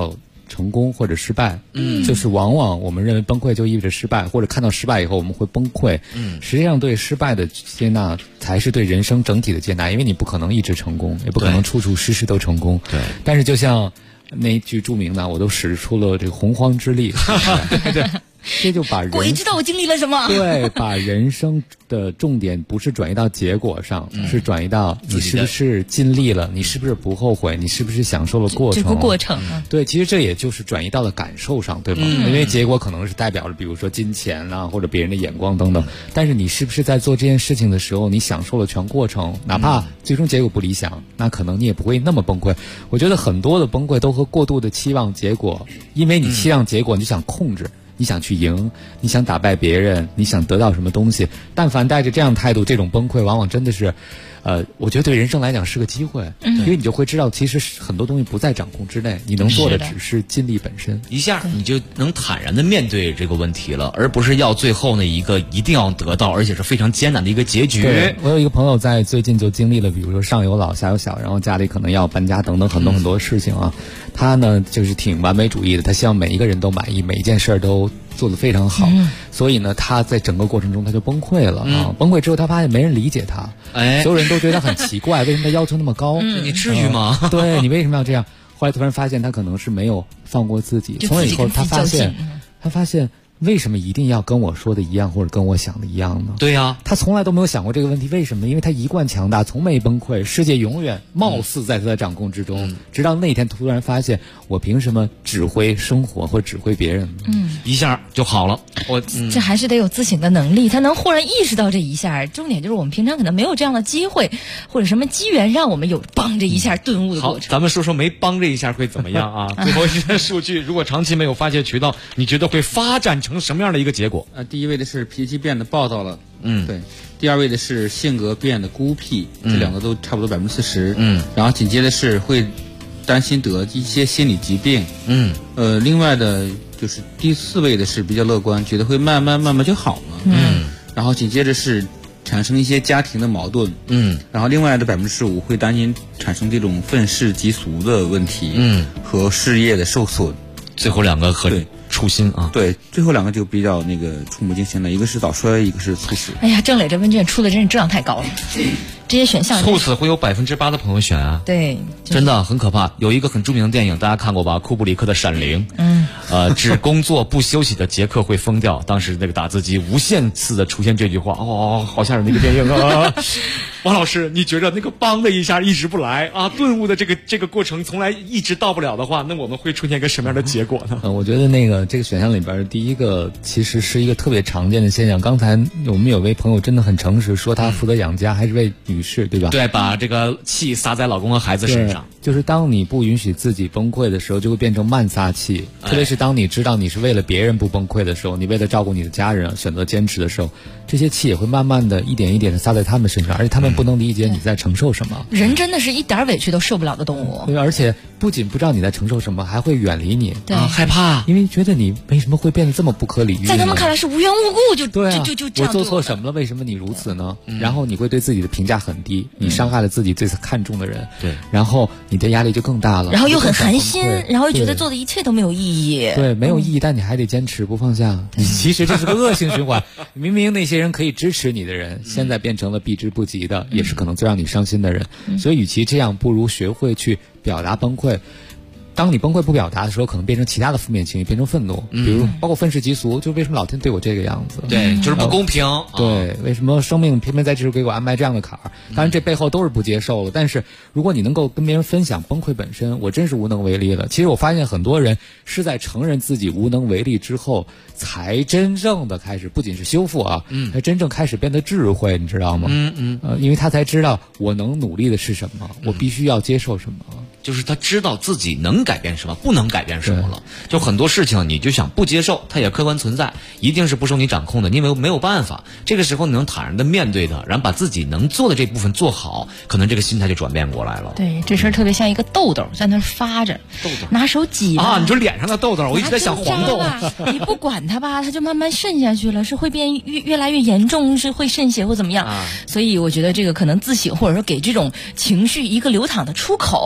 Speaker 2: 成功或者失败，就是往往我们认为崩溃就意味着失败，或者看到失败以后我们会崩溃，实际上对失败的接纳才是对人生整体的接纳，因为你不可能一直成功，也不可能处处事事都成功。
Speaker 6: 对，
Speaker 2: 但是就像那一句著名的，我都使出了这个洪荒之力，对对。这就把人
Speaker 1: 鬼知道我经历了什么。
Speaker 2: 对，把人生的重点不是转移到结果上，是转移到你是不是尽力了，你是不是不后悔，你是不是享受了过程。
Speaker 1: 这个过程
Speaker 2: 对，其实这也就是转移到了感受上，对吗？因为结果可能是代表了比如说金钱啊，或者别人的眼光等等，但是你是不是在做这件事情的时候，你享受了全过程，哪怕最终结果不理想，那可能你也不会那么崩溃。我觉得很多的崩溃都和过度的期望结果，因为你期望结果你就想控制，你想去赢，你想打败别人，你想得到什么东西，但凡带着这样态度，这种崩溃往往真的是我觉得对人生来讲是个机会，因为你就会知道其实很多东西不在掌控之内，你能做的只是尽力本身，
Speaker 6: 一下你就能坦然的面对这个问题了，而不是要最后那一个一定要得到而且是非常艰难的一个结局。
Speaker 2: 对，我有一个朋友在最近就经历了比如说上有老下有小，然后家里可能要搬家等等很多事情啊，他呢就是挺完美主义的，他希望每一个人都满意，每一件事都做得非常好，所以呢他在整个过程中他就崩溃了啊！崩溃之后他发现没人理解他，所有人都觉得他很奇怪，为什么他要求那么高？
Speaker 6: 你至于吗？
Speaker 2: 对，你为什么要这样？后来突然发现他可能是没有放过自己，从那以后他发现为什么一定要跟我说的一样或者跟我想的一样呢？
Speaker 6: 对呀，
Speaker 2: 他从来都没有想过这个问题，为什么？因为他一贯强大，从没崩溃，世界永远貌似在他的掌控之中，直到那天突然发现，我凭什么指挥生活或指挥别人呢？
Speaker 6: 一下就好了。
Speaker 1: 这还是得有自省的能力，才能忽然意识到这一下。重点就是我们平常可能没有这样的机会或者什么机缘，让我们有帮这一下顿悟的过程。
Speaker 6: 好，咱们说说没帮这一下会怎么样啊？最后一些数据，如果长期没有发泄渠道，你觉得会发展成什么样的一个结果？
Speaker 15: 第一位的是脾气变得暴躁了，对。第二位的是性格变得孤僻，这两个都差不多40%，然后紧接着是会担心得一些心理疾病，另外的就是第4位的是比较乐观，觉得会慢慢就好了，然后紧接着是产生一些家庭的矛盾，然后另外的15%会担心产生这种愤世嫉俗的问题，和事业的受损。
Speaker 6: 最后两个和初心啊，
Speaker 15: 对，最后两个就比较触目惊心了，一个是早衰，一个是猝死。
Speaker 1: 哎呀，郑磊这问卷出的真是质量太高了，这些选项
Speaker 6: 猝死会有8%的朋友选啊，
Speaker 1: 对，
Speaker 6: 真的很可怕。有一个很著名的电影，大家看过吧？库布里克的《闪灵》，只工作不休息的杰克会疯掉。当时那个打字机无限次的出现这句话，好吓人的一个电影啊！王老师，你觉着那个帮的一下一直不来啊，顿悟的这个过程从来一直到不了的话，那我们会出现一个什么样的结果呢？
Speaker 2: 我觉得这个选项里边第一个其实是一个特别常见的现象。刚才我们有位朋友真的很诚实，说他负责养家，还是位女士，对吧？
Speaker 6: 对，把这个气撒在老公和孩子身上。
Speaker 2: 就是当你不允许自己崩溃的时候，就会变成慢撒气。特别是当你知道你是为了别人不崩溃的时候，你为了照顾你的家人选择坚持的时候，这些气也会慢慢的一点一点的撒在他们身上，而且他们不能理解你在承受什么。
Speaker 1: 人真的是一点委屈都受不了的动物。
Speaker 2: 对，而且不仅不知道你在承受什么，还会远离你。
Speaker 1: 对，
Speaker 6: 害怕，
Speaker 2: 因为觉得你为什么会变得这么不可理喻？
Speaker 1: 在他们看来是无缘无故就
Speaker 2: 对
Speaker 1: 就这样。
Speaker 2: 我做错什么了？为什么你如此呢？然后你会对自己的评价很低，你伤害了自己最看重的人。
Speaker 6: 对，
Speaker 2: 然后你的压力就更大了，
Speaker 1: 然后又很寒心，然后又觉得做的一切都没有意义。
Speaker 2: 对，没有意义，但你还得坚持不放下。其实这是个恶性循环。明明那些人可以支持你的人，现在变成了避之不及的，也是可能最让你伤心的人。所以与其这样，不如学会去表达崩溃。当你崩溃不表达的时候，可能变成其他的负面情绪，变成愤怒，比如包括愤世嫉俗，就为什么老天对我这个样子？
Speaker 6: 对，就是不公平。
Speaker 2: 对，为什么生命偏偏在这时候给我安排这样的坎儿？当然，这背后都是不接受了。但是，如果你能够跟别人分享崩溃本身，我真是无能为力了。其实我发现很多人是在承认自己无能为力之后，才真正的开始，不仅是修复啊，才真正开始变得智慧，你知道吗？因为他才知道我能努力的是什么，我必须要接受什么。
Speaker 6: 就是他知道自己能改变什么，不能改变什么了。就很多事情你就想不接受，它也客观存在，一定是不受你掌控的，因为没有办法。这个时候你能坦然的面对它，然后把自己能做的这部分做好，可能这个心态就转变过来了。
Speaker 1: 对，这事儿特别像一个痘痘在那发着，拿手挤
Speaker 6: 啊，你说脸上的痘痘，我一直在想黄豆。
Speaker 1: 你不管它吧，它就慢慢渗下去了，是会变越来越严重，是会渗血或怎么样。所以我觉得这个可能自省，或者说给这种情绪一个流淌的出口。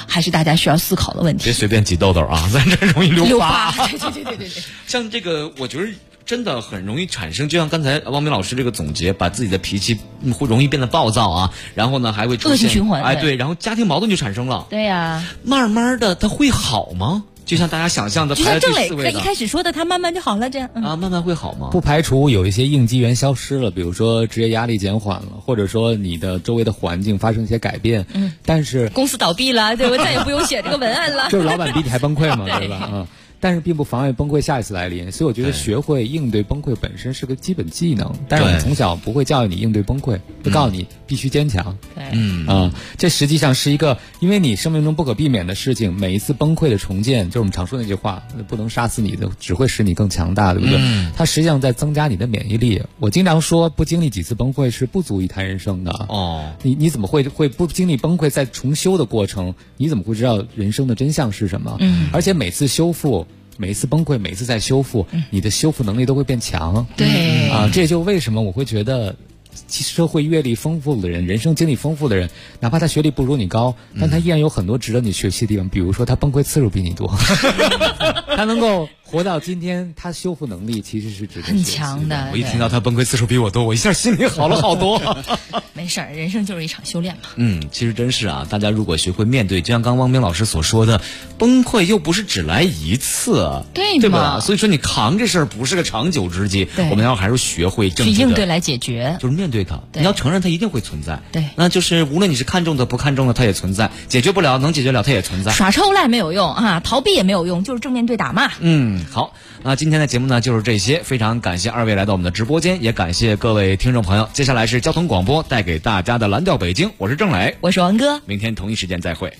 Speaker 1: 还是大家需要思考的问题。
Speaker 6: 别随便挤痘痘啊，咱这容易留疤。
Speaker 1: 对。
Speaker 6: 像这个，我觉得真的很容易产生，就像刚才汪明老师这个总结，把自己的脾气会容易变得暴躁啊，然后呢还会出现
Speaker 1: 恶性循环。
Speaker 6: 哎，对，然后家庭矛盾就产生了。
Speaker 1: 对呀，
Speaker 6: 慢慢的它会好吗？就像大家想象的，
Speaker 1: 就像郑磊他一开始说的，他慢慢就好了，这样
Speaker 6: 啊，慢慢会好吗？
Speaker 2: 不排除有一些应激源消失了，比如说职业压力减缓了，或者说你的周围的环境发生一些改变。但是
Speaker 1: 公司倒闭了，对吧？再也不用写这个文案了。
Speaker 2: 就是老板比你还崩溃嘛，对吧？但是并不妨碍崩溃下一次来临，所以我觉得学会应对崩溃本身是个基本技能。但是我们从小不会教育你应对崩溃，就告诉你必须坚强。这实际上是一个，因为你生命中不可避免的事情，每一次崩溃的重建，就是我们常说那句话，不能杀死你的，只会使你更强大，对不对？它实际上在增加你的免疫力。我经常说，不经历几次崩溃是不足以谈人生的。你怎么会不经历崩溃，在重修的过程，你怎么会知道人生的真相是什么？而且每次修复。每一次崩溃，每一次再修复，你的修复能力都会变强。
Speaker 1: 对
Speaker 2: 这也就为什么我会觉得，社会阅历丰富的人，人生经历丰富的人，哪怕他学历不如你高，但他依然有很多值得你学习的地方。比如说，他崩溃次数比你多，他能够活到今天，他修复能力其实是值得
Speaker 1: 很强的。
Speaker 6: 我一听到他崩溃次数比我多，我一下心里好了好多。
Speaker 1: 没事儿，人生就是一场修炼嘛。
Speaker 6: 其实真是啊，大家如果学会面对，就像刚汪明老师所说的，崩溃又不是只来一次，对吧？所以说你扛这事儿不是个长久之计，我们要还是学会正确的
Speaker 1: 去应对来解决，
Speaker 6: 就是面对它。你要承认它一定会存在，
Speaker 1: 对，
Speaker 6: 那就是无论你是看重的不看重的，它也存在，解决不了能解决了它也存在。
Speaker 1: 耍臭赖没有用啊，逃避也没有用，就是正面对打嘛。
Speaker 6: 好，那今天的节目呢就是这些，非常感谢二位来到我们的直播间，也感谢各位听众朋友。接下来是交通广播带给大家的蓝调北京，我是郑磊，
Speaker 1: 我是王哥，
Speaker 6: 明天同一时间再会。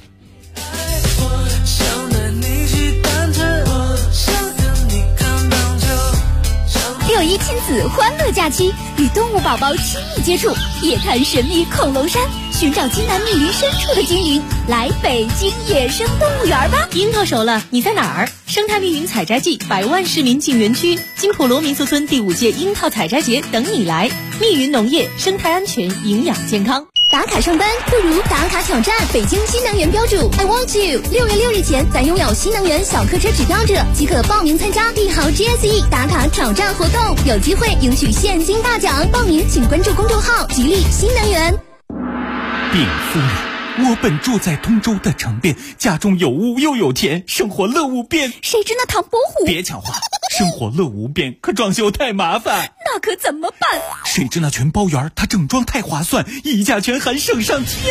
Speaker 10: 6·1亲子欢乐假期，与动物宝宝亲密接触，夜探神秘恐龙山，寻找津南密林深处的精灵，来北京野生动物园吧！
Speaker 3: 樱桃熟了，你在哪儿？生态密云采摘季，100万市民进园区，金普罗民宿村第5届樱桃采摘节等你来。密云农业，生态安全，营养健康。
Speaker 10: 打卡上班不如打卡挑战北京新能源标注 I want you。 6月6日前，在拥有新能源小客车指标者即可报名参加帝豪 GSE 打卡挑战活动，有机会赢取现金大奖。报名请关注公众号吉利新能源。
Speaker 8: 禀夫人，我本住在通州的城边，家中有屋又有田，生活乐无边。
Speaker 10: 谁知那唐伯虎？
Speaker 8: 别抢话，生活乐无边，可装修太麻烦。
Speaker 10: 那可怎么办？
Speaker 8: 谁知那全包园，它整装太划算，溢价权还省上天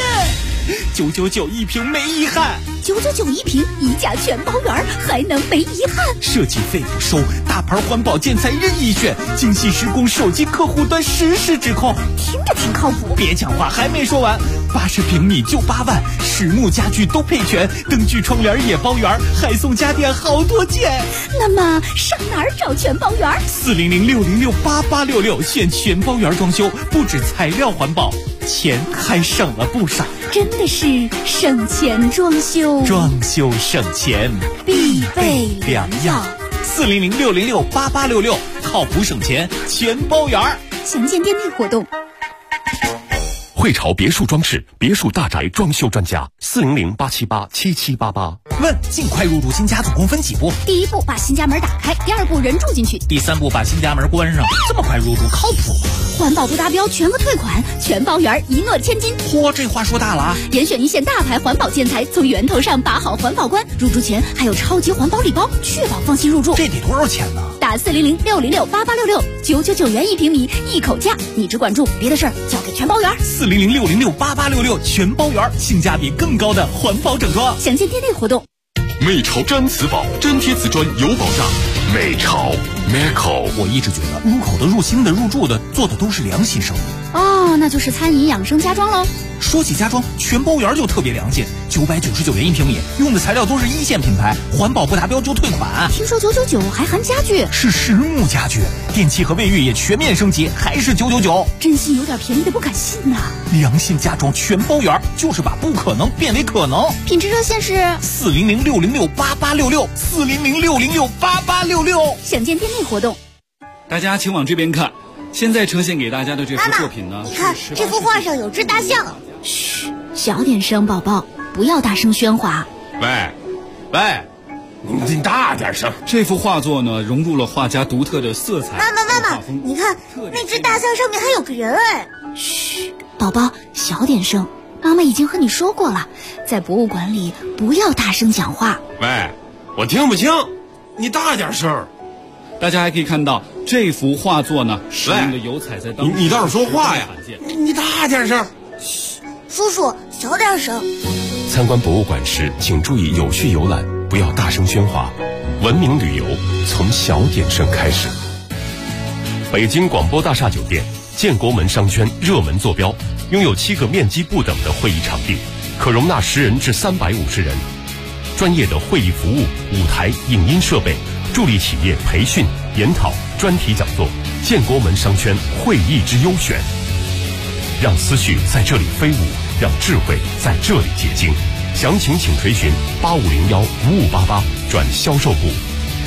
Speaker 8: ，999一平没遗憾。
Speaker 10: 999一平，溢价全包园，还能没遗憾？
Speaker 8: 设计费不收，大牌环保建材任意选，精细施工，手机客户端实时指控，
Speaker 10: 听着挺靠谱。
Speaker 8: 别抢话，还没说完，80平米就8万，实木家具都配全，灯具窗帘也包圆，还送家电好多件。
Speaker 10: 那么上哪儿找全包园？400-606-8866，选全包园装修，不止材料环保，钱还省了不少。真的是省钱装修，
Speaker 8: 装修省钱
Speaker 10: 必备良药。
Speaker 8: 400-606-8866，靠谱省钱全包圆。
Speaker 10: 详见店内活动。
Speaker 4: 汇潮别墅装饰，别墅大宅装修专家，400-878-7788。
Speaker 8: 问：尽快入住新家总共分几步？
Speaker 10: 第1步把新家门打开，第2步人住进去，
Speaker 8: 第3步把新家门关上。这么快入住靠谱吗？
Speaker 10: 环保不达标全额退款，全包圆，一诺千金。
Speaker 8: 嚯，这话说大了啊！
Speaker 10: 严选一线大牌环保建材，从源头上把好环保关。入住前还有超级环保礼包，确保放心入住。
Speaker 8: 这得多少钱呢？
Speaker 10: 打400-606-8866，999元1平米，一口价。你只管住，别的事儿交给全包圆。
Speaker 8: 400-606-8866，全包圆，性价比更高的环保整装。
Speaker 10: 详见店内活动。
Speaker 4: 美潮粘瓷宝，粘贴瓷砖有保障。美潮 Meco，
Speaker 8: 我一直觉得入口的、入心的、入住的，做的都是良心生意。
Speaker 10: 哦，那就是餐饮养生家装喽。
Speaker 8: 说起家装，全包圆就特别良心，999元1平米，用的材料都是1线品牌，环保不达标就退款。
Speaker 10: 听说999还含家具，
Speaker 8: 是实木家具，电器和卫浴也全面升级，还是999。
Speaker 10: 真心有点便宜的不敢信呐。
Speaker 8: 良心家装全包圆，就是把不可能变为可能。
Speaker 10: 品质热线是
Speaker 8: 400-606-8866，400-606-8866。
Speaker 10: 详见店内活动。
Speaker 22: 大家请往这边看，现在呈现给大家的这幅作品呢，
Speaker 10: 你看这幅画上有只大象。嘘，小点声，宝宝。 不要大声喧哗。
Speaker 9: 喂，你大点声。
Speaker 22: 这幅画作呢，融入了画家独特的色彩。
Speaker 11: 妈妈，你看那只大象上面还有个人哎。
Speaker 10: 嘘，宝宝，小点声。妈妈已经和你说过了，在博物馆里不要大声讲话。
Speaker 9: 喂，我听不清，你大点声。
Speaker 22: 大家还可以看到这幅画作呢，使用的油彩在当
Speaker 9: 你倒是说话呀！你大点声。
Speaker 11: 嘘，叔叔小点声。
Speaker 4: 参观博物馆时，请注意有序游览，不要大声喧哗。文明旅游从小点声开始。北京广播大厦酒店建国门商圈热门坐标，拥有7个面积不等的会议场地，可容纳10人至350人。专业的会议服务、舞台、影音设备，助力企业培训、研讨、专题讲座。建国门商圈会议之优选，让思绪在这里飞舞，让智慧在这里结晶。详情请垂询8501-5588转销售部。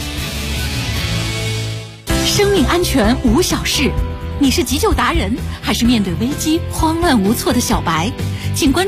Speaker 3: 生命安全无小事，你是急救达人，还是面对危机慌乱无措的小白？请关注